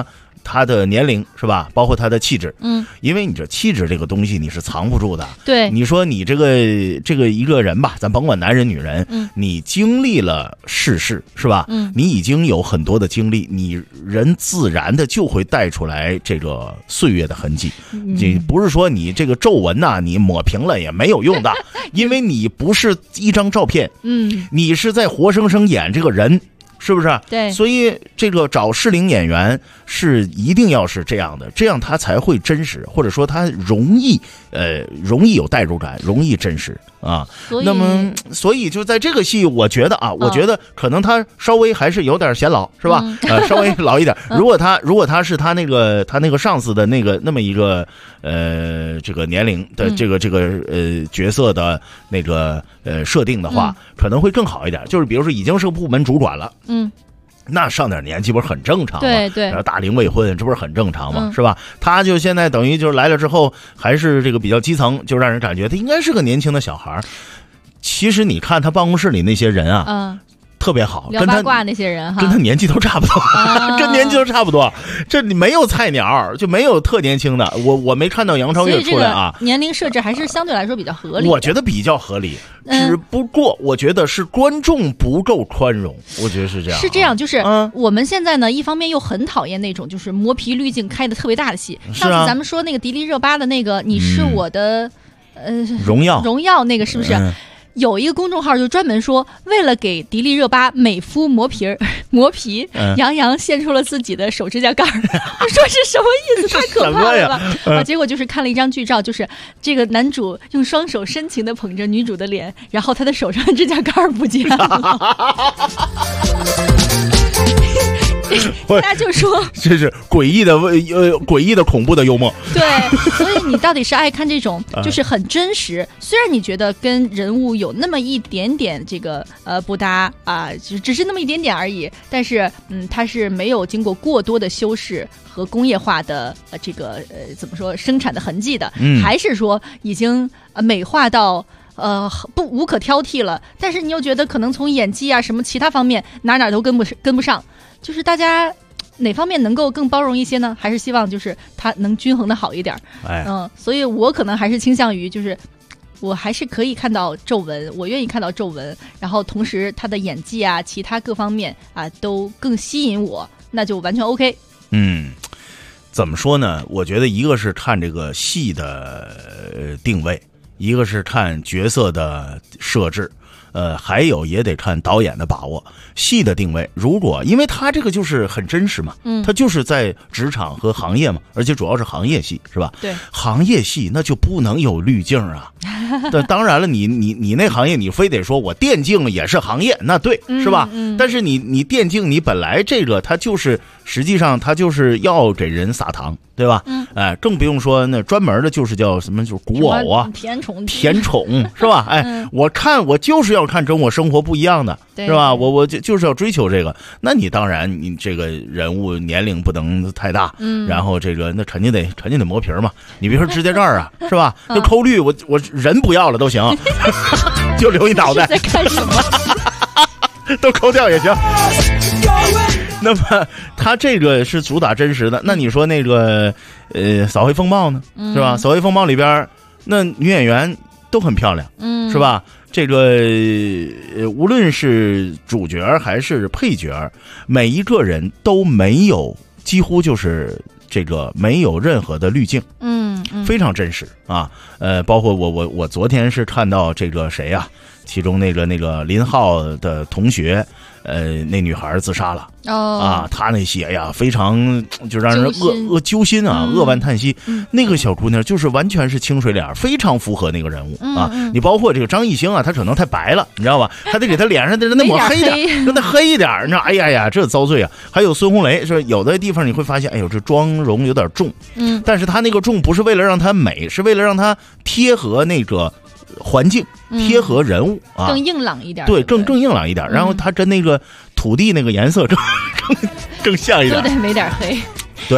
他的年龄是吧？包括他的气质，因为你这气质这个东西你是藏不住的。 对， 你说你这个一个人吧，咱甭管男人女人，你经历了世事是吧？你已经有很多的经历，你人自然的就会带出来这个岁月的痕迹。你不是说你这个皱纹呐，你抹平了也没有用的，因为你不是一张照片，你是在活生生演这个人。是不是？ 对， 所以这个找适龄演员是一定要是这样的，这样他才会真实，或者说他容易有代入感，容易真实啊。那么，所以就在这个戏，我觉得啊，我觉得可能他稍微还是有点显老，是吧？稍微老一点。如果他是他那个上司的那么一个这个年龄的这个角色的那个设定的话，可能会更好一点。就是比如说已经是部门主管了。那上点年纪不是很正常吗？ 对， 然后大龄未婚，这不是很正常吗？是吧？他就现在等于就是来了之后，还是这个比较基层，就让人感觉他应该是个年轻的小孩。其实你看他办公室里那些人啊，特别好， 聊八卦那些人哈， 跟他年纪都差不多，跟年纪都差不多。这里没有菜鸟，就没有特年轻的。我没看到杨超越出来啊。 年龄设置还是相对来说比较合理。 我觉得比较合理，只不过我觉得是观众不够宽容，我觉得是这样。 是这样，就是我们现在呢，一方面又很讨厌那种就是磨皮滤镜开的特别大的戏。上次咱们说那个迪丽热巴的那个，你是我的荣耀那个是不是？有一个公众号就专门说，为了给迪丽热巴美肤磨皮，杨洋献出了自己的手指甲盖儿。我说是什么意思？太可怕了吧！结果就是看了一张剧照，就是这个男主用双手深情地捧着女主的脸，然后他的手上的指甲盖儿不见了。大家就说这是诡异的恐怖的幽默。 对，所以你到底是爱看这种就是很真实，虽然你觉得跟人物有那么一点点这个不搭啊，只是那么一点点而已，但是它是没有经过过多的修饰和工业化的这个怎么说生产的痕迹的，还是说已经美化到无可挑剔了，但是你又觉得可能从演技啊什么其他方面哪都跟不上，就是大家哪方面能够更包容一些呢？还是希望就是它能均衡的好一点。所以我可能还是倾向于就是我还是可以看到皱纹，我愿意看到皱纹，然后同时他的演技啊其他各方面啊都更吸引我，那就完全 OK。 怎么说呢？我觉得一个是看这个戏的定位，一个是看角色的设置，还有也得看导演的把握。戏的定位，如果因为他这个就是很真实嘛，他就是在职场和行业嘛，而且主要是行业戏，是吧？ 对， 行业戏那就不能有滤镜啊。当然了，你那行业你非得说我电竞也是行业，那对，是吧？但是你电竞你本来这个它就是实际上它就是要给人撒糖，对吧？更不用说那专门的就是叫什么，就是古偶啊，甜宠是吧？我就是要看跟我生活不一样的，是吧？我就是要追求这个。那你当然你这个人物年龄不能太大，然后这个那肯定得磨皮嘛。你别说指甲盖啊，是吧？就抠绿，我人不要了都行，就留一脑袋。 在干什么？ 都抠掉也行。那么他这个是主打真实的，那你说那个扫黑风暴呢，是吧？扫黑风暴里边那女演员都很漂亮，是吧？这个无论是主角还是配角，每一个人都没有，几乎就是这个没有任何的滤镜，非常真实啊。包括我昨天是看到这个谁呀，其中那个林浩的同学，那女孩自杀了。她那戏呀，非常就让人揪心啊，扼腕叹息。那个小姑娘就是完全是清水脸，非常符合那个人物啊。你包括这个张艺兴啊，他可能太白了，你知道吧？他得给他脸上的那抹黑点，让他黑一点，你知道？哎呀，这遭罪啊！还有孙红雷，是有的地方你会发现，哎呦，这妆容有点重，但是他那个重不是为了让他美，是为了让他贴合那个环境，贴合人物啊， 更硬朗一点。 对，更硬朗一点。然后他跟那个土地那个颜色更像一点， 都得没点黑。 对，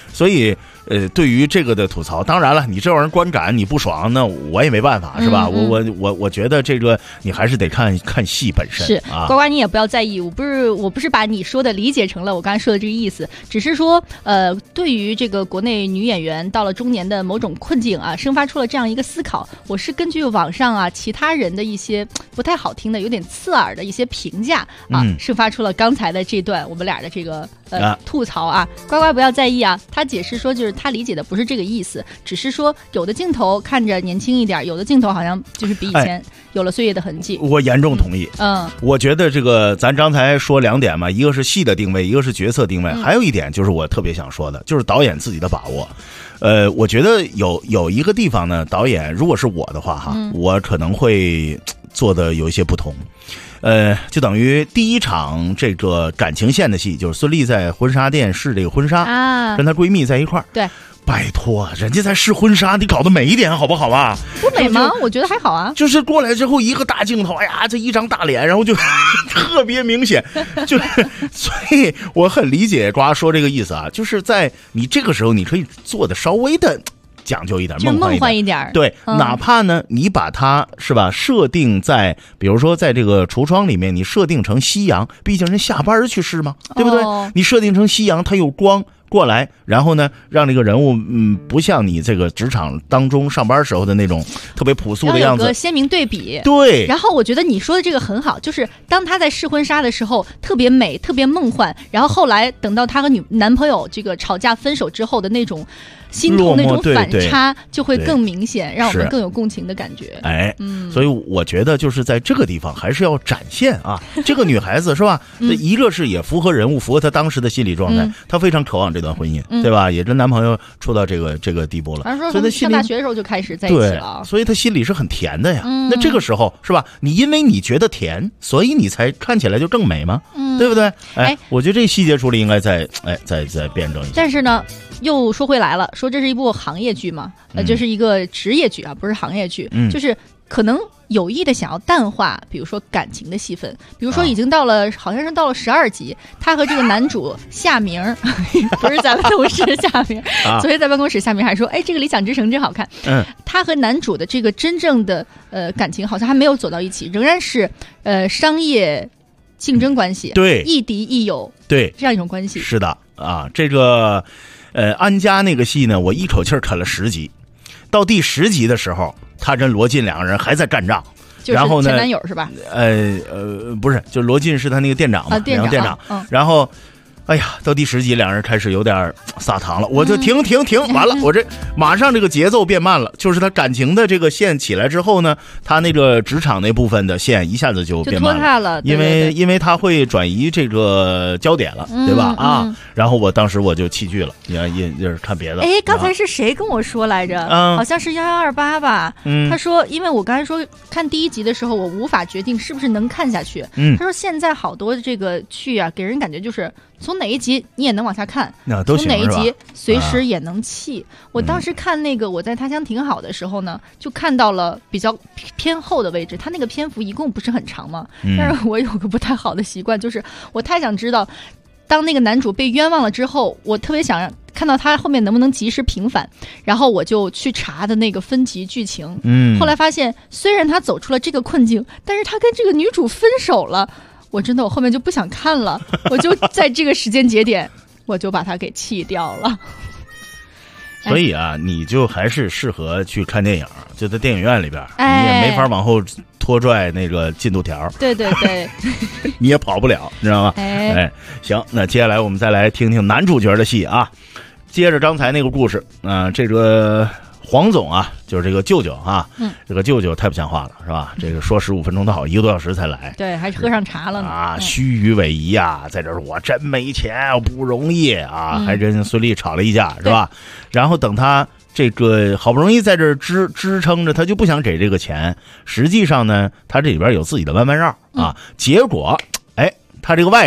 所以对于这个的吐槽，当然了，你这玩意儿观感你不爽，那我也没办法，是吧？我觉得这个你还是得看戏本身。 是啊， 呱呱你也不要在意，我不是把你说的理解成了我刚才说的这个意思，只是说对于这个国内女演员到了中年的某种困境啊，生发出了这样一个思考。我是根据网上啊其他人的一些不太好听的、有点刺耳的一些评价啊，生发出了刚才的这段我们俩的这个吐槽啊。呱呱不要在意啊，他解释说就是他理解的不是这个意思，只是说有的镜头看着年轻一点，有的镜头好像就是比以前有了岁月的痕迹。 我严重同意。我觉得这个咱刚才说2点嘛，一个是戏的定位，一个是角色定位，还有一点就是我特别想说的，就是导演自己的把握。我觉得有一个地方呢，导演如果是我的话哈，我可能会做的有一些不同。就等于第一场这个感情线的戏，就是孙俪在婚纱店试这个婚纱啊，跟她闺蜜在一块儿。 对， 拜托，人家在试婚纱，你搞得美一点好不好啊？ 不美吗？我觉得还好啊。 就是过来之后一个大镜头，哎呀，这一张大脸，然后就特别明显，所以我很理解瓜说这个意思啊，就是在你这个时候，你可以做的稍微的讲究一点，梦幻一点。对，哪怕呢，你把它是吧设定在，比如说在这个橱窗里面，你设定成夕阳，毕竟人下班去试嘛，对不对？你设定成夕阳，它有光过来，然后呢，让这个人物不像你这个职场当中上班时候的那种特别朴素的样子， 有个鲜明对比。 对。 然后我觉得你说的这个很好，就是当他在试婚纱的时候特别美、特别梦幻，然后后来等到他和男朋友这个吵架分手之后的那种心痛那种反差就会更明显，让我们更有共情的感觉。 所以我觉得就是在这个地方还是要展现啊，这个女孩子是吧？一个是也符合人物，符合她当时的心理状态，她非常渴望这段婚姻，对吧？也跟男朋友处到这个地步了， 所以她上大学的时候就开始在一起了， 所以她心里是很甜的呀。那这个时候是吧？你因为你觉得甜，所以你才看起来就更美吗？对不对？我觉得这细节处理应该再辩证一下。 但是呢，又说回来了，说这是一部行业剧嘛，这是一个职业剧啊，不是行业剧，就是可能有意的想要淡化，比如说感情的戏份，比如说已经到了，好像是到了12集，他和这个男主夏明，不是咱们同事夏明，昨天在办公室夏明还说，这个理想之城真好看。他和男主的这个真正的感情好像还没有走到一起，仍然是商业竞争关系， 对， 亦敌亦友， 对， 这样一种关系。 是的啊，这个。安家那个戏呢，我一口气啃了10集，到第10集的时候，他跟罗晋2个人还在干仗，然后呢， 前男友是吧？ 不是，就罗晋是他那个店长嘛，店长，然后。哎呀，到第10集2人开始有点撒糖了，我就停，完了，我这马上这个节奏变慢了，就是他感情的这个线起来之后呢，他那个职场那部分的线一下子就变慢了，因为他会转移这个焦点了，对吧？然后我当时我就弃剧了，也是看别的。 刚才是谁跟我说来着？好像是1128吧。他说，因为我刚才说看第1集的时候，我无法决定是不是能看下去。他说现在好多这个剧啊，给人感觉就是从哪一集你也能往下看，从哪一集随时也能弃。我当时看那个我在他乡挺好的时候呢，就看到了比较偏后的位置，他那个篇幅一共不是很长嘛，但是我有个不太好的习惯，就是我太想知道当那个男主被冤枉了之后，我特别想看到他后面能不能及时平反，然后我就去查的那个分集剧情。后来发现虽然他走出了这个困境，但是他跟这个女主分手了，我后面就不想看了，我就在这个时间节点我就把它给弃掉了。 所以啊，你就还是适合去看电影，就在电影院里边，你也没法往后拖拽那个进度条。 对对对， 你也跑不了，你知道吗？行，那接下来我们再来听听男主角的戏啊。接着刚才那个故事，这个黄总啊，就是这个舅舅啊，这个舅舅太不像话了，是吧？这个说15分钟都好，1个多小时才来， 对，还喝上茶了呢啊，虚与委蛇啊，在这儿我真没钱，我不容易啊，还跟孙俪吵了一架，是吧？然后等他这个好不容易在这儿支撑着，他就不想给这个钱，实际上呢，他这里边有自己的弯弯绕啊，结果他这个外甥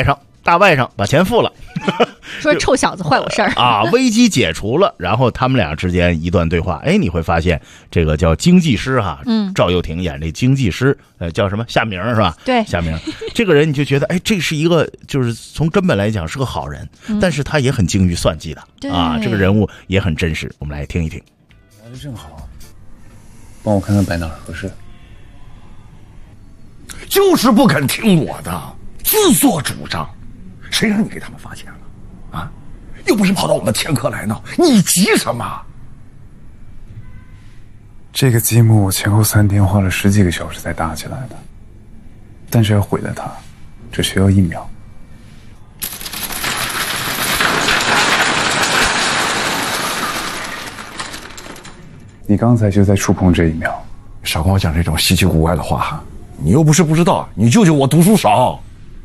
大外甥把钱付了， 说臭小子坏我事儿啊，危机解除了，然后他们俩之间一段对话，哎，你会发现这个叫经济师哈，赵又廷演这经济师，叫什么夏明是吧？ 对， 夏明这个人你就觉得，哎，这是一个就是从根本来讲是个好人，但是他也很精于算计的啊，这个人物也很真实，我们来听一听。 来的正好，帮我看看摆哪儿合适。 就是不肯听我的，自作主张，谁让你给他们发钱了啊？又不是跑到我们天科来闹，你急什么？ 这个积木我前后3天花了10几个小时才搭起来的，但是要毁了它，只需要1秒。你刚才就在触碰这1秒， 少跟我讲这种稀奇古怪的话。你又不是不知道，你舅舅我读书少。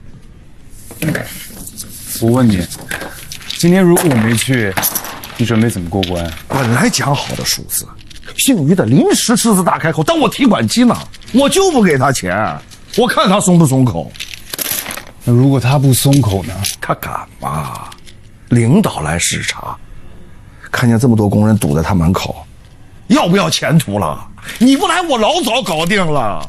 我问你，今天如果我没去，你准备怎么过关？ 本来讲好的数字，姓于的临时狮子大开口，当我提款机呢，我就不给他钱，我看他松不松口。 那如果他不松口呢？ 他敢吗？领导来视察，看见这么多工人堵在他门口，要不要前途了？你不来，我老早搞定了。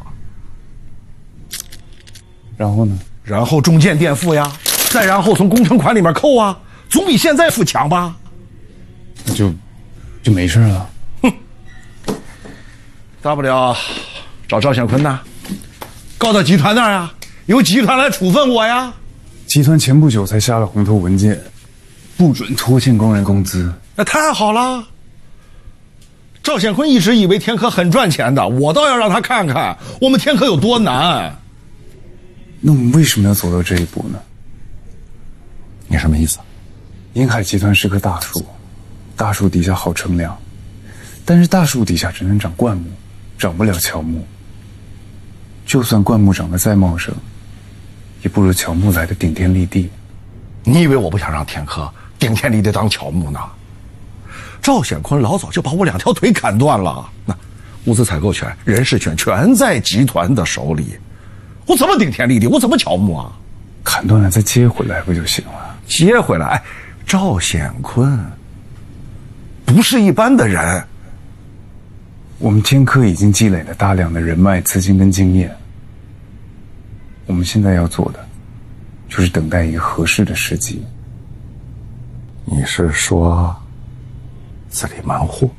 然后呢？ 然后中间垫付呀，再然后从工程款里面扣啊，总比现在付强吧？ 那就没事了。 哼，大不了找赵显坤呐，告到集团那儿啊，由集团来处分我呀。 集团前不久才下了红头文件，不准拖欠工人工资。 那太好了。赵显坤一直以为天科很赚钱的，我倒要让他看看我们天科有多难。 那我们为什么要走到这一步呢？ 你什么意思？ 沿海集团是棵大树，大树底下好乘凉，但是大树底下只能长灌木，长不了乔木。就算灌木长得再茂盛，也不如乔木来的顶天立地。 你以为我不想让天科顶天立地当乔木呢？赵显坤老早就把我2条腿砍断了，那物资采购权、人事权全在集团的手里。我怎么顶天立地？我怎么乔木啊？ 砍断了再接回来不就行了？ 接回来？赵显坤不是一般的人。 我们天科已经积累了大量的人脉、资金跟经验。我们现在要做的，就是等待一个合适的时机。 你是说自立门户？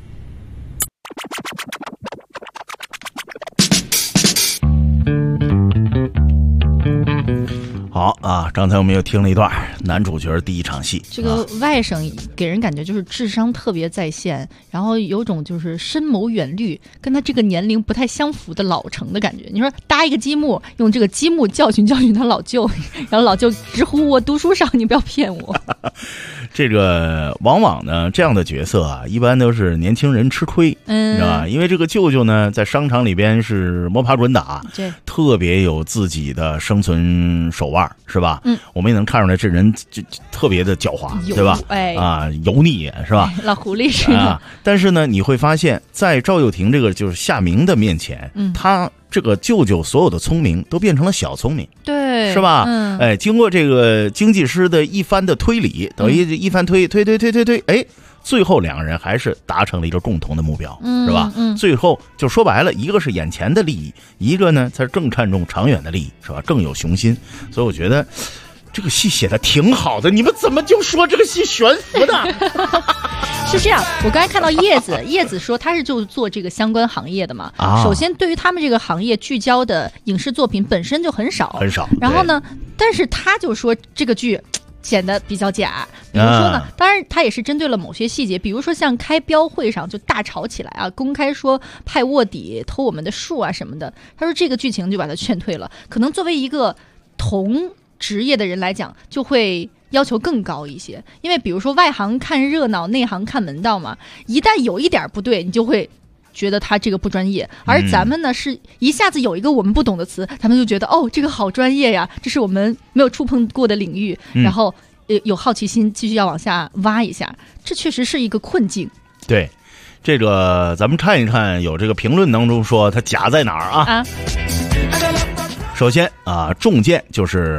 好啊，刚才我们又听了一段男主角第一场戏。 这个外甥给人感觉就是智商特别在线，然后有种就是深谋远虑，跟他这个年龄不太相符的老成的感觉。你说搭一个积木，用这个积木教训他老舅，然后老舅直呼我读书少，你不要骗我。 这个往往呢，这样的角色啊，一般都是年轻人吃亏，知道吧？因为这个舅舅呢，在商场里边是摸爬滚打，特别有自己的生存手腕，是吧？我们也能看出来，这人就特别的狡猾，对吧？油腻是吧？ 老狐狸似的。 但是呢，你会发现在赵又廷这个就是夏明的面前，他这个舅舅所有的聪明都变成了小聪明， 对， 是吧？经过这个经济师的一番的推理，等于一番推，哎，最后2个人还是达成了一个共同的目标，是吧？最后就说白了，一个是眼前的利益，一个呢才更看重长远的利益，是吧？更有雄心。所以我觉得这个戏写的挺好的，你们怎么就说这个戏悬浮呢？ 是这样，我刚才看到叶子说他是就做这个相关行业的嘛。首先，对于他们这个行业聚焦的影视作品本身就很少。然后呢，但是他就说这个剧显得比较假。比如说呢，当然他也是针对了某些细节，比如说像开标会上就大吵起来啊，公开说派卧底偷我们的树啊什么的。他说这个剧情就把他劝退了。可能作为一个同职业的人来讲，就会要求更高一些，因为比如说外行看热闹，内行看门道嘛。一旦有一点不对，你就会觉得他这个不专业。而咱们呢，是一下子有一个我们不懂的词，咱们就觉得哦，这个好专业呀，这是我们没有触碰过的领域，然后有好奇心，继续要往下挖一下。这确实是一个困境。 对，这个咱们看一看，有这个评论当中说它假在哪儿啊？首先啊，中箭就是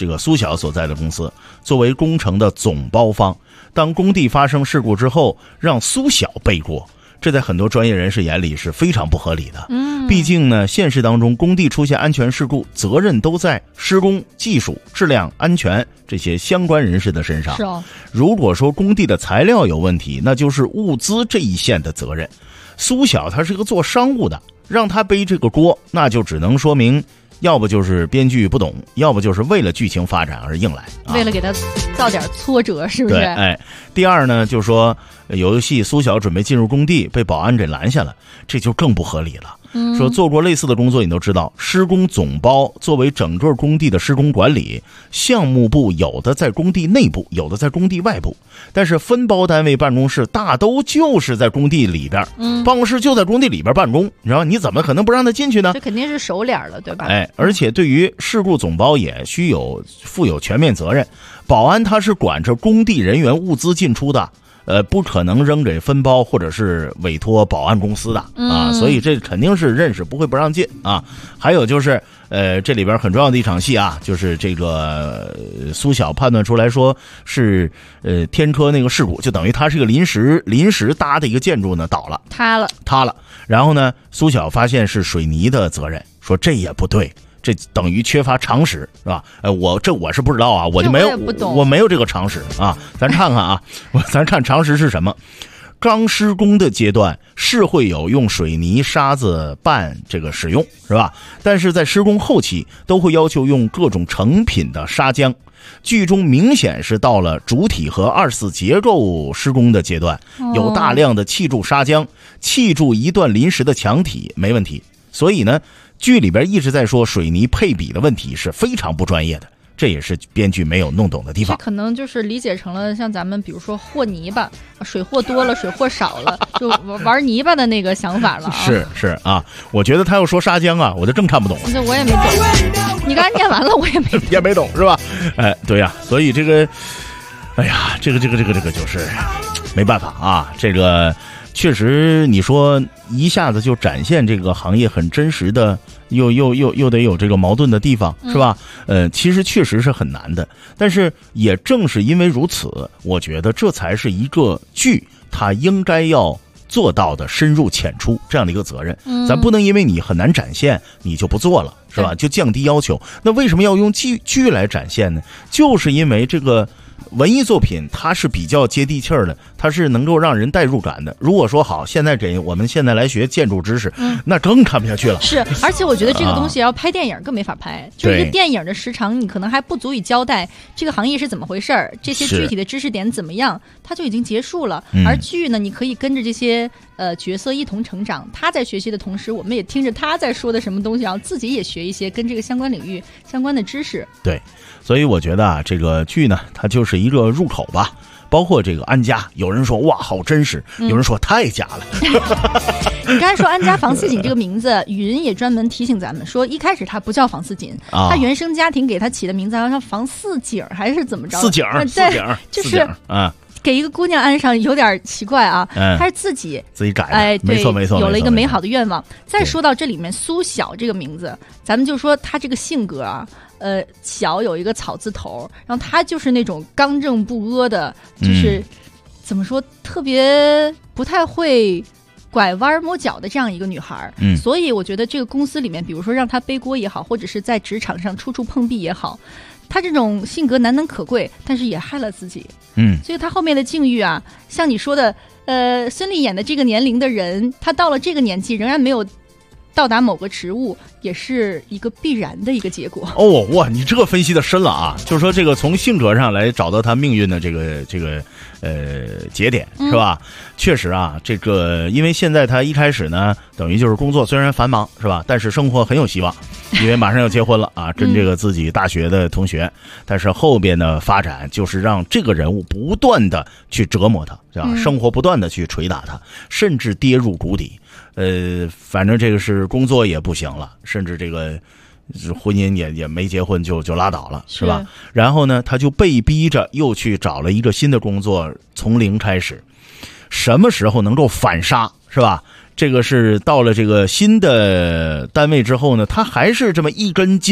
这个苏晓所在的公司作为工程的总包方，当工地发生事故之后，让苏晓背锅，这在很多专业人士眼里是非常不合理的。毕竟呢，现实当中工地出现安全事故，责任都在施工、技术、质量、安全这些相关人士的身上。 是哦。 如果说工地的材料有问题，那就是物资这一线的责任。苏晓他是个做商务的，让他背这个锅，那就只能说明，要不就是编剧不懂，要不就是为了剧情发展而硬来， 为了给他造点挫折，是不是？ 对，第二呢，就是说有一戏苏晓准备进入工地，被保安给拦下了，这就更不合理了。说做过类似的工作，你都知道，施工总包作为整个工地的施工管理，项目部有的在工地内部，有的在工地外部，但是分包单位办公室大都就是在工地里边，办公室就在工地里边办公，然后你怎么可能不让他进去呢？ 这肯定是熟脸了，对吧？ 而且对于事故总包也需负有全面责任，保安他是管着工地人员物资进出的。不可能扔给分包或者是委托保安公司的啊，所以这肯定是认识，不会不让进啊。还有就是，这里边很重要的一场戏啊，就是这个苏晓判断出来说是天车那个事故，就等于他是个临时搭的一个建筑呢倒了，塌了。然后呢，苏晓发现是水泥的责任，说这也不对。这等于缺乏常识，是吧？我是不知道啊，我就没有，我没有这个常识啊。咱看看啊，咱看常识是什么？刚施工的阶段是会有用水泥、沙子拌这个使用，是吧？但是在施工后期都会要求用各种成品的砂浆。剧中明显是到了主体和2/4结构施工的阶段，有大量的砌筑砂浆，砌筑一段临时的墙体没问题。所以呢，剧里边一直在说水泥配比的问题是非常不专业的，这也是编剧没有弄懂的地方。 这可能就是理解成了像咱们比如说和泥巴，水和多了水和少了，就玩泥巴的那个想法了啊。 是啊，我觉得他要说砂浆啊，我就更看不懂了。 这我也没懂，你刚才念完了我也没懂是吧？对呀，所以这个，哎呀，这个就是没办法啊，这个。确实，你说一下子就展现这个行业很真实的，又得有这个矛盾的地方，是吧？其实确实是很难的。但是也正是因为如此，我觉得这才是一个剧它应该要做到的深入浅出这样的一个责任。咱不能因为你很难展现，你就不做了，是吧？就降低要求。那为什么要用剧来展现呢？就是因为这个。文艺作品它是比较接地气儿的，它是能够让人代入感的。如果说好，我们现在来学建筑知识，那更看不下去了。 是，而且我觉得这个东西要拍电影更没法拍，就是一个电影的时长，你可能还不足以交代这个行业是怎么回事儿，这些具体的知识点怎么样，它就已经结束了。而剧呢，你可以跟着这些角色一同成长，他在学习的同时，我们也听着他在说的什么东西，然后自己也学一些跟这个相关领域相关的知识。 对。所以我觉得啊，这个剧呢，它就是一个入口吧。包括这个安家，有人说哇好真实，有人说太假了。 你刚才说安家房似锦这个名字，云也专门提醒咱们说，一开始他不叫房似锦，他原生家庭给他起的名字好像房似景还是怎么着？ 似景， 就是啊。给一个姑娘安上有点奇怪啊，她是自己改的，没错， 有了一个美好的愿望。再说到这里面苏晓这个名字，咱们就说她这个性格啊，晓有一个草字头，然后她就是那种刚正不阿的，就是怎么说，特别不太会拐弯抹角的这样一个女孩。所以我觉得这个公司里面，比如说让她背锅也好，或者是在职场上处处碰壁也好，她这种性格难能可贵，但是也害了自己。所以她后面的境遇啊，像你说的，孙俪演的这个年龄的人，她到了这个年纪仍然没有到达某个职务，也是一个必然的一个结果。 哦，哇，你这个分析的深了啊！就是说这个从性格上来找到她命运的这个节点，是吧？确实啊，这个因为现在她一开始呢，等于就是工作虽然繁忙，是吧？但是生活很有希望，因为马上要结婚了啊，跟这个自己大学的同学。但是后边的发展就是让这个人物不断的去折磨他，是吧？生活不断的去捶打他，甚至跌入谷底。反正这个是工作也不行了，甚至这个婚姻也没结婚就拉倒了，是吧？然后呢，他就被逼着又去找了一个新的工作，从零开始。什么时候能够反杀，是吧？这个是到了这个新的单位之后呢，他还是这么一根筋的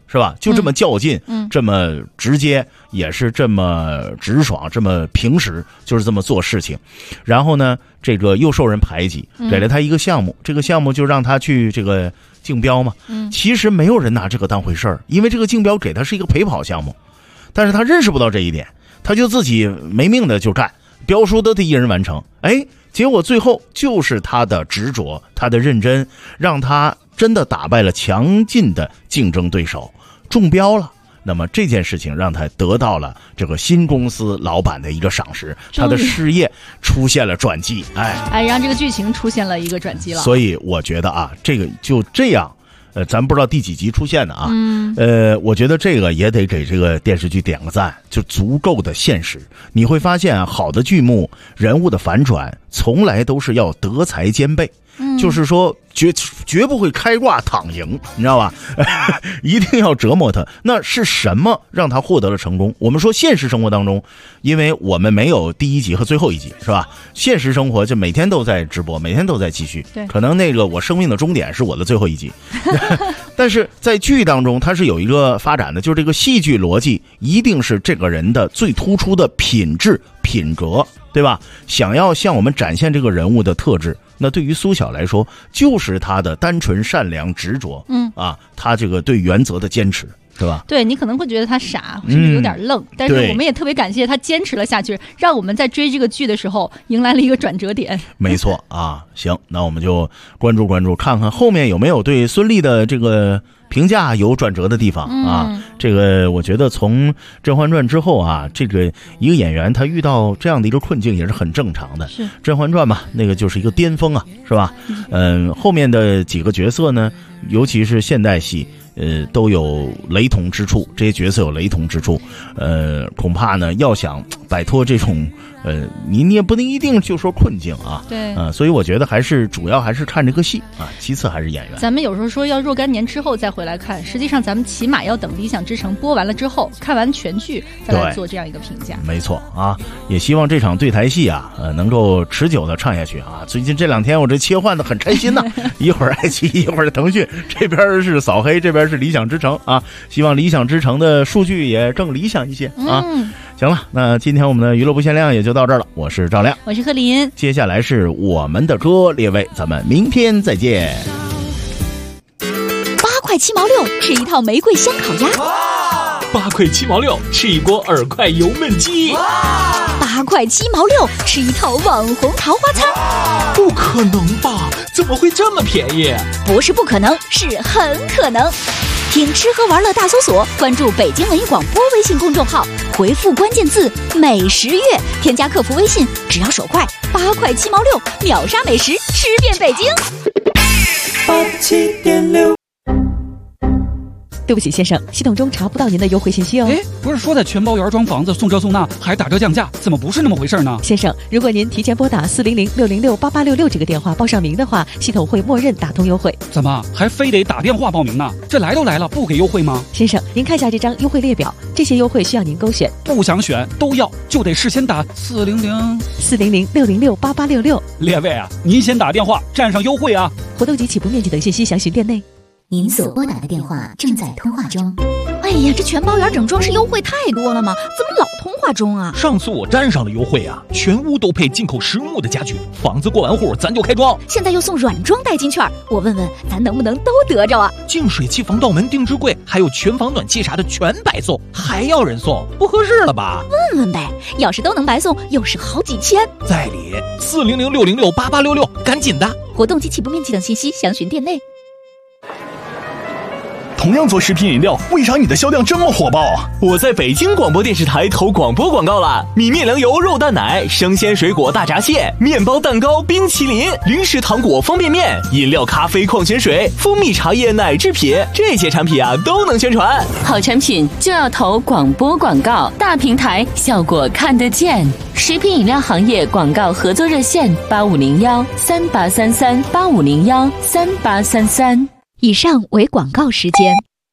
是吧？就这么较劲，这么直接，也是这么直爽，这么平实，就是这么做事情。然后呢，这个又受人排挤，给了他一个项目，这个项目就让他去这个竞标嘛。其实没有人拿这个当回事儿，因为这个竞标给他是一个陪跑项目，但是他认识不到这一点，他就自己没命的就干，标书都得一人完成。结果最后就是他的执着，他的认真，让他真的打败了强劲的竞争对手，中标了。那么这件事情让他得到了这个新公司老板的一个赏识，他的事业出现了转机， 让这个剧情出现了一个转机了。 所以我觉得啊，这个就这样，咱不知道第几集出现的啊，我觉得这个也得给这个电视剧点个赞，就足够的现实。你会发现啊，好的剧目人物的反转从来都是要德才兼备。就是说绝不会开挂躺赢，你知道吧？一定要折磨他。那是什么让他获得了成功？我们说现实生活当中，因为我们没有第一集和最后一集，是吧？现实生活就每天都在直播，每天都在继续。 对， 可能那个我生命的终点是我的最后一集，但是在剧当中它是有一个发展的，就是这个戏剧逻辑一定是这个人的最突出的品质品格，对吧？想要向我们展现这个人物的特质，那对于苏晓来说，就是他的单纯、善良、执着，他这个对原则的坚持，是吧？ 对，你可能会觉得他傻，甚至有点愣，但是我们也特别感谢他坚持了下去，让我们在追这个剧的时候迎来了一个转折点。 没错啊，行，那我们就关注，看看后面有没有对孙俪的这个评价有转折的地方啊。这个我觉得从《甄嬛传》之后啊，这个一个演员他遇到这样的一个困境也是很正常的。 是《 甄嬛传》嘛，那个就是一个巅峰啊，是吧？后面的几个角色呢，尤其是现代戏，都有雷同之处，这些角色有雷同之处，恐怕呢要想摆脱这种你也不能一定就说困境啊， 对， 所以我觉得主要还是看这个戏啊，其次还是演员。 咱们有时候说要若干年之后再回来看，实际上咱们起码要等《理想之城》播完了之后，看完全剧再来做这样一个评价。 没错啊，也希望这场对台戏啊，能够持久的唱下去啊。最近这2天我这切换的很开心呐，一会儿爱奇艺，一会儿腾讯，这边是扫黑，这边是《理想之城》啊。希望《理想之城》的数据也更理想一些啊。行了，那今天我们的娱乐不限量也就到这儿了。我是赵亮， 我是贺林， 接下来是我们的歌，列位，咱们明天再见。 8块7毛6吃一套玫瑰香烤鸭 ，8块7毛6吃一锅耳块油焖鸡 ，8块7毛6吃一套网红桃花餐。 不可能吧？怎么会这么便宜？ 不是不可能，是很可能。听吃喝玩乐大搜索，关注北京文艺广播微信公众号，回复关键字美食月，添加客服微信，只要手快，8块7毛6秒杀美食，吃遍北京。 87.6。对不起，先生，系统中查不到您的优惠信息哦。 不是说在全包原装房子送车送那还打折降价，怎么不是那么回事呢？ 先生，如果您提前拨打400-606-8866这个电话报上名的话，系统会默认打通优惠。 怎么还非得打电话报名呢？这来都来了，不给优惠吗？ 先生，您看一下这张优惠列表，这些优惠需要您勾选。 不想选都要，就得事先打 400-606-8866。 列位啊，您先打电话占上优惠啊！ 活动及起步面积等信息详询店内。 您所拨打的电话正在通话中。 哎呀，这全包圆整装饰优惠太多了吗？怎么老通话中啊？ 上次我占上了优惠啊，全屋都配进口实木的家具，房子过完户咱就开装。 现在又送软装代金券，我问问咱能不能都得着啊？ 净水器、防盗门、定制柜，还有全房暖气啥的全白送，还要人送，不合适了吧？ 问问呗，要是都能白送，又是好几千。 在理400-606-8866，赶紧的！ 活动及起步面积等信息详询店内。 同样做食品饮料，为啥你的销量这么火爆？ 我在北京广播电视台投广播广告了，米面粮油肉蛋奶、生鲜水果大闸蟹、面包蛋糕、冰淇淋、零食糖果方便面、饮料咖啡矿泉水、蜂蜜茶叶奶制品，这些产品啊都能宣传。 好产品就要投广播广告，大平台效果看得见。食品饮料行业广告合作热线8501-3833-8501-3833。 以上为广告时间。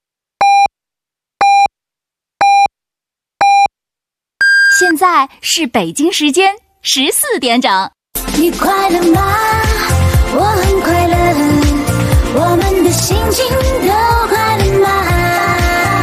现在是北京时间14点整。 你快乐吗？我很快乐，我们的心情都快乐吗？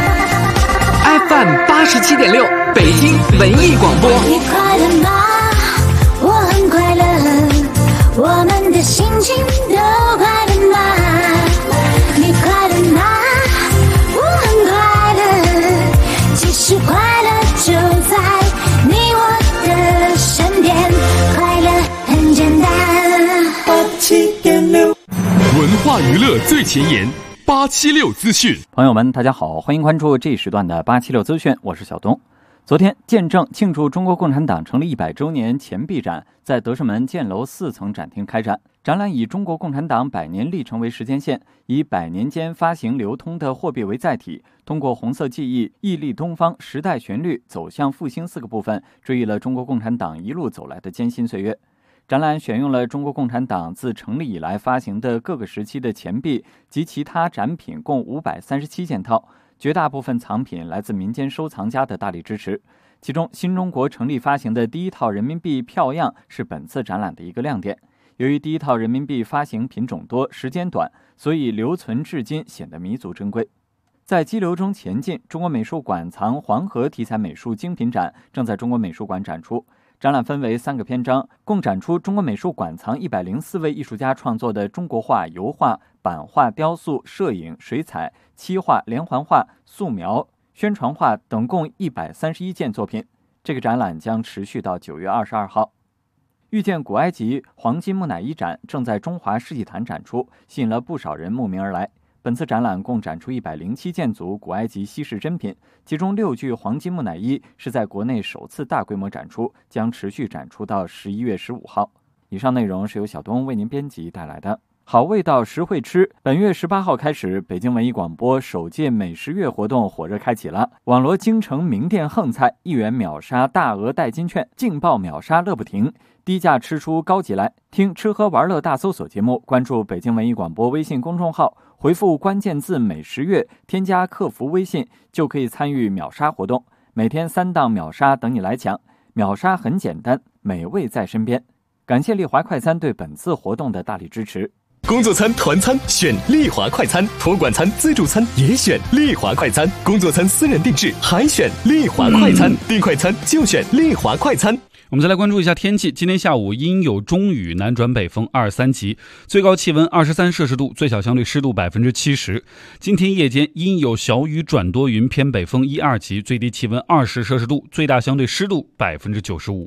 87.6，北京文艺广播。 你快乐吗？我很快乐，我们的心情都快乐吗？你快乐吗？我很快乐，其实快乐就在你我的身边，快乐很简单。87.6， 文化娱乐最前沿，876资讯。 朋友们，大家好，欢迎关注这一时段的876资讯，我是小东。昨天，见证庆祝中国共产党成立100周年钱币展在德胜门建楼4层展厅开展。展览以中国共产党100年历程为时间线，以100年间发行流通的货币为载体，通过红色记忆、屹立东方、时代旋律、走向复兴4个部分，追忆了中国共产党一路走来的艰辛岁月。展览选用了中国共产党自成立以来发行的各个时期的钱币及其他展品共537件套，绝大部分藏品来自民间收藏家的大力支持。其中，新中国成立发行的第一套人民币票样是本次展览的一个亮点。由于第一套人民币发行品种多、时间短，所以留存至今显得弥足珍贵。在激流中前进，中国美术馆藏黄河题材美术精品展正在中国美术馆展出。展览分为3个篇章，共展出中国美术馆藏104位艺术家创作的中国画、油画、版画、雕塑、摄影、水彩、漆画、连环画、素描、宣传画等共131件作品。这个展览将持续到9月22号。遇见古埃及黄金木乃伊展正在中华世纪坛展出，吸引了不少人慕名而来。本次展览共展出107件组古埃及稀世珍品，其中6具黄金木乃伊是在国内首次大规模展出，将持续展出到11月15号。以上内容是由小东为您编辑带来的。好味道实惠吃，本月18号开始，北京文艺广播首届美食月活动火热开启了。网罗京城名店横菜，1元秒杀大额代金券，劲爆秒杀乐不停，低价吃出高级来。听吃喝玩乐大搜索节目，关注北京文艺广播微信公众号，回复关键字美食月，添加客服微信就可以参与秒杀活动，每天3档秒杀等你来抢。秒杀很简单，美味在身边。感谢丽华快餐对本次活动的大力支持。 工作餐、团餐选丽华快餐，托管餐、自助餐也选丽华快餐，工作餐私人定制还选丽华快餐，订快餐就选丽华快餐。 我们再来关注一下天气。今天下午阴有中雨，南转北风2、3级，最高气温23摄氏度，最小相对湿度70%。今天夜间阴有小雨转多云，偏北风1、2级，最低气温20摄氏度，最大相对湿度95%。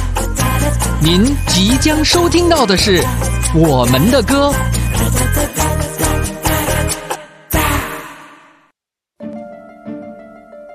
您即将收听到的是我们的歌。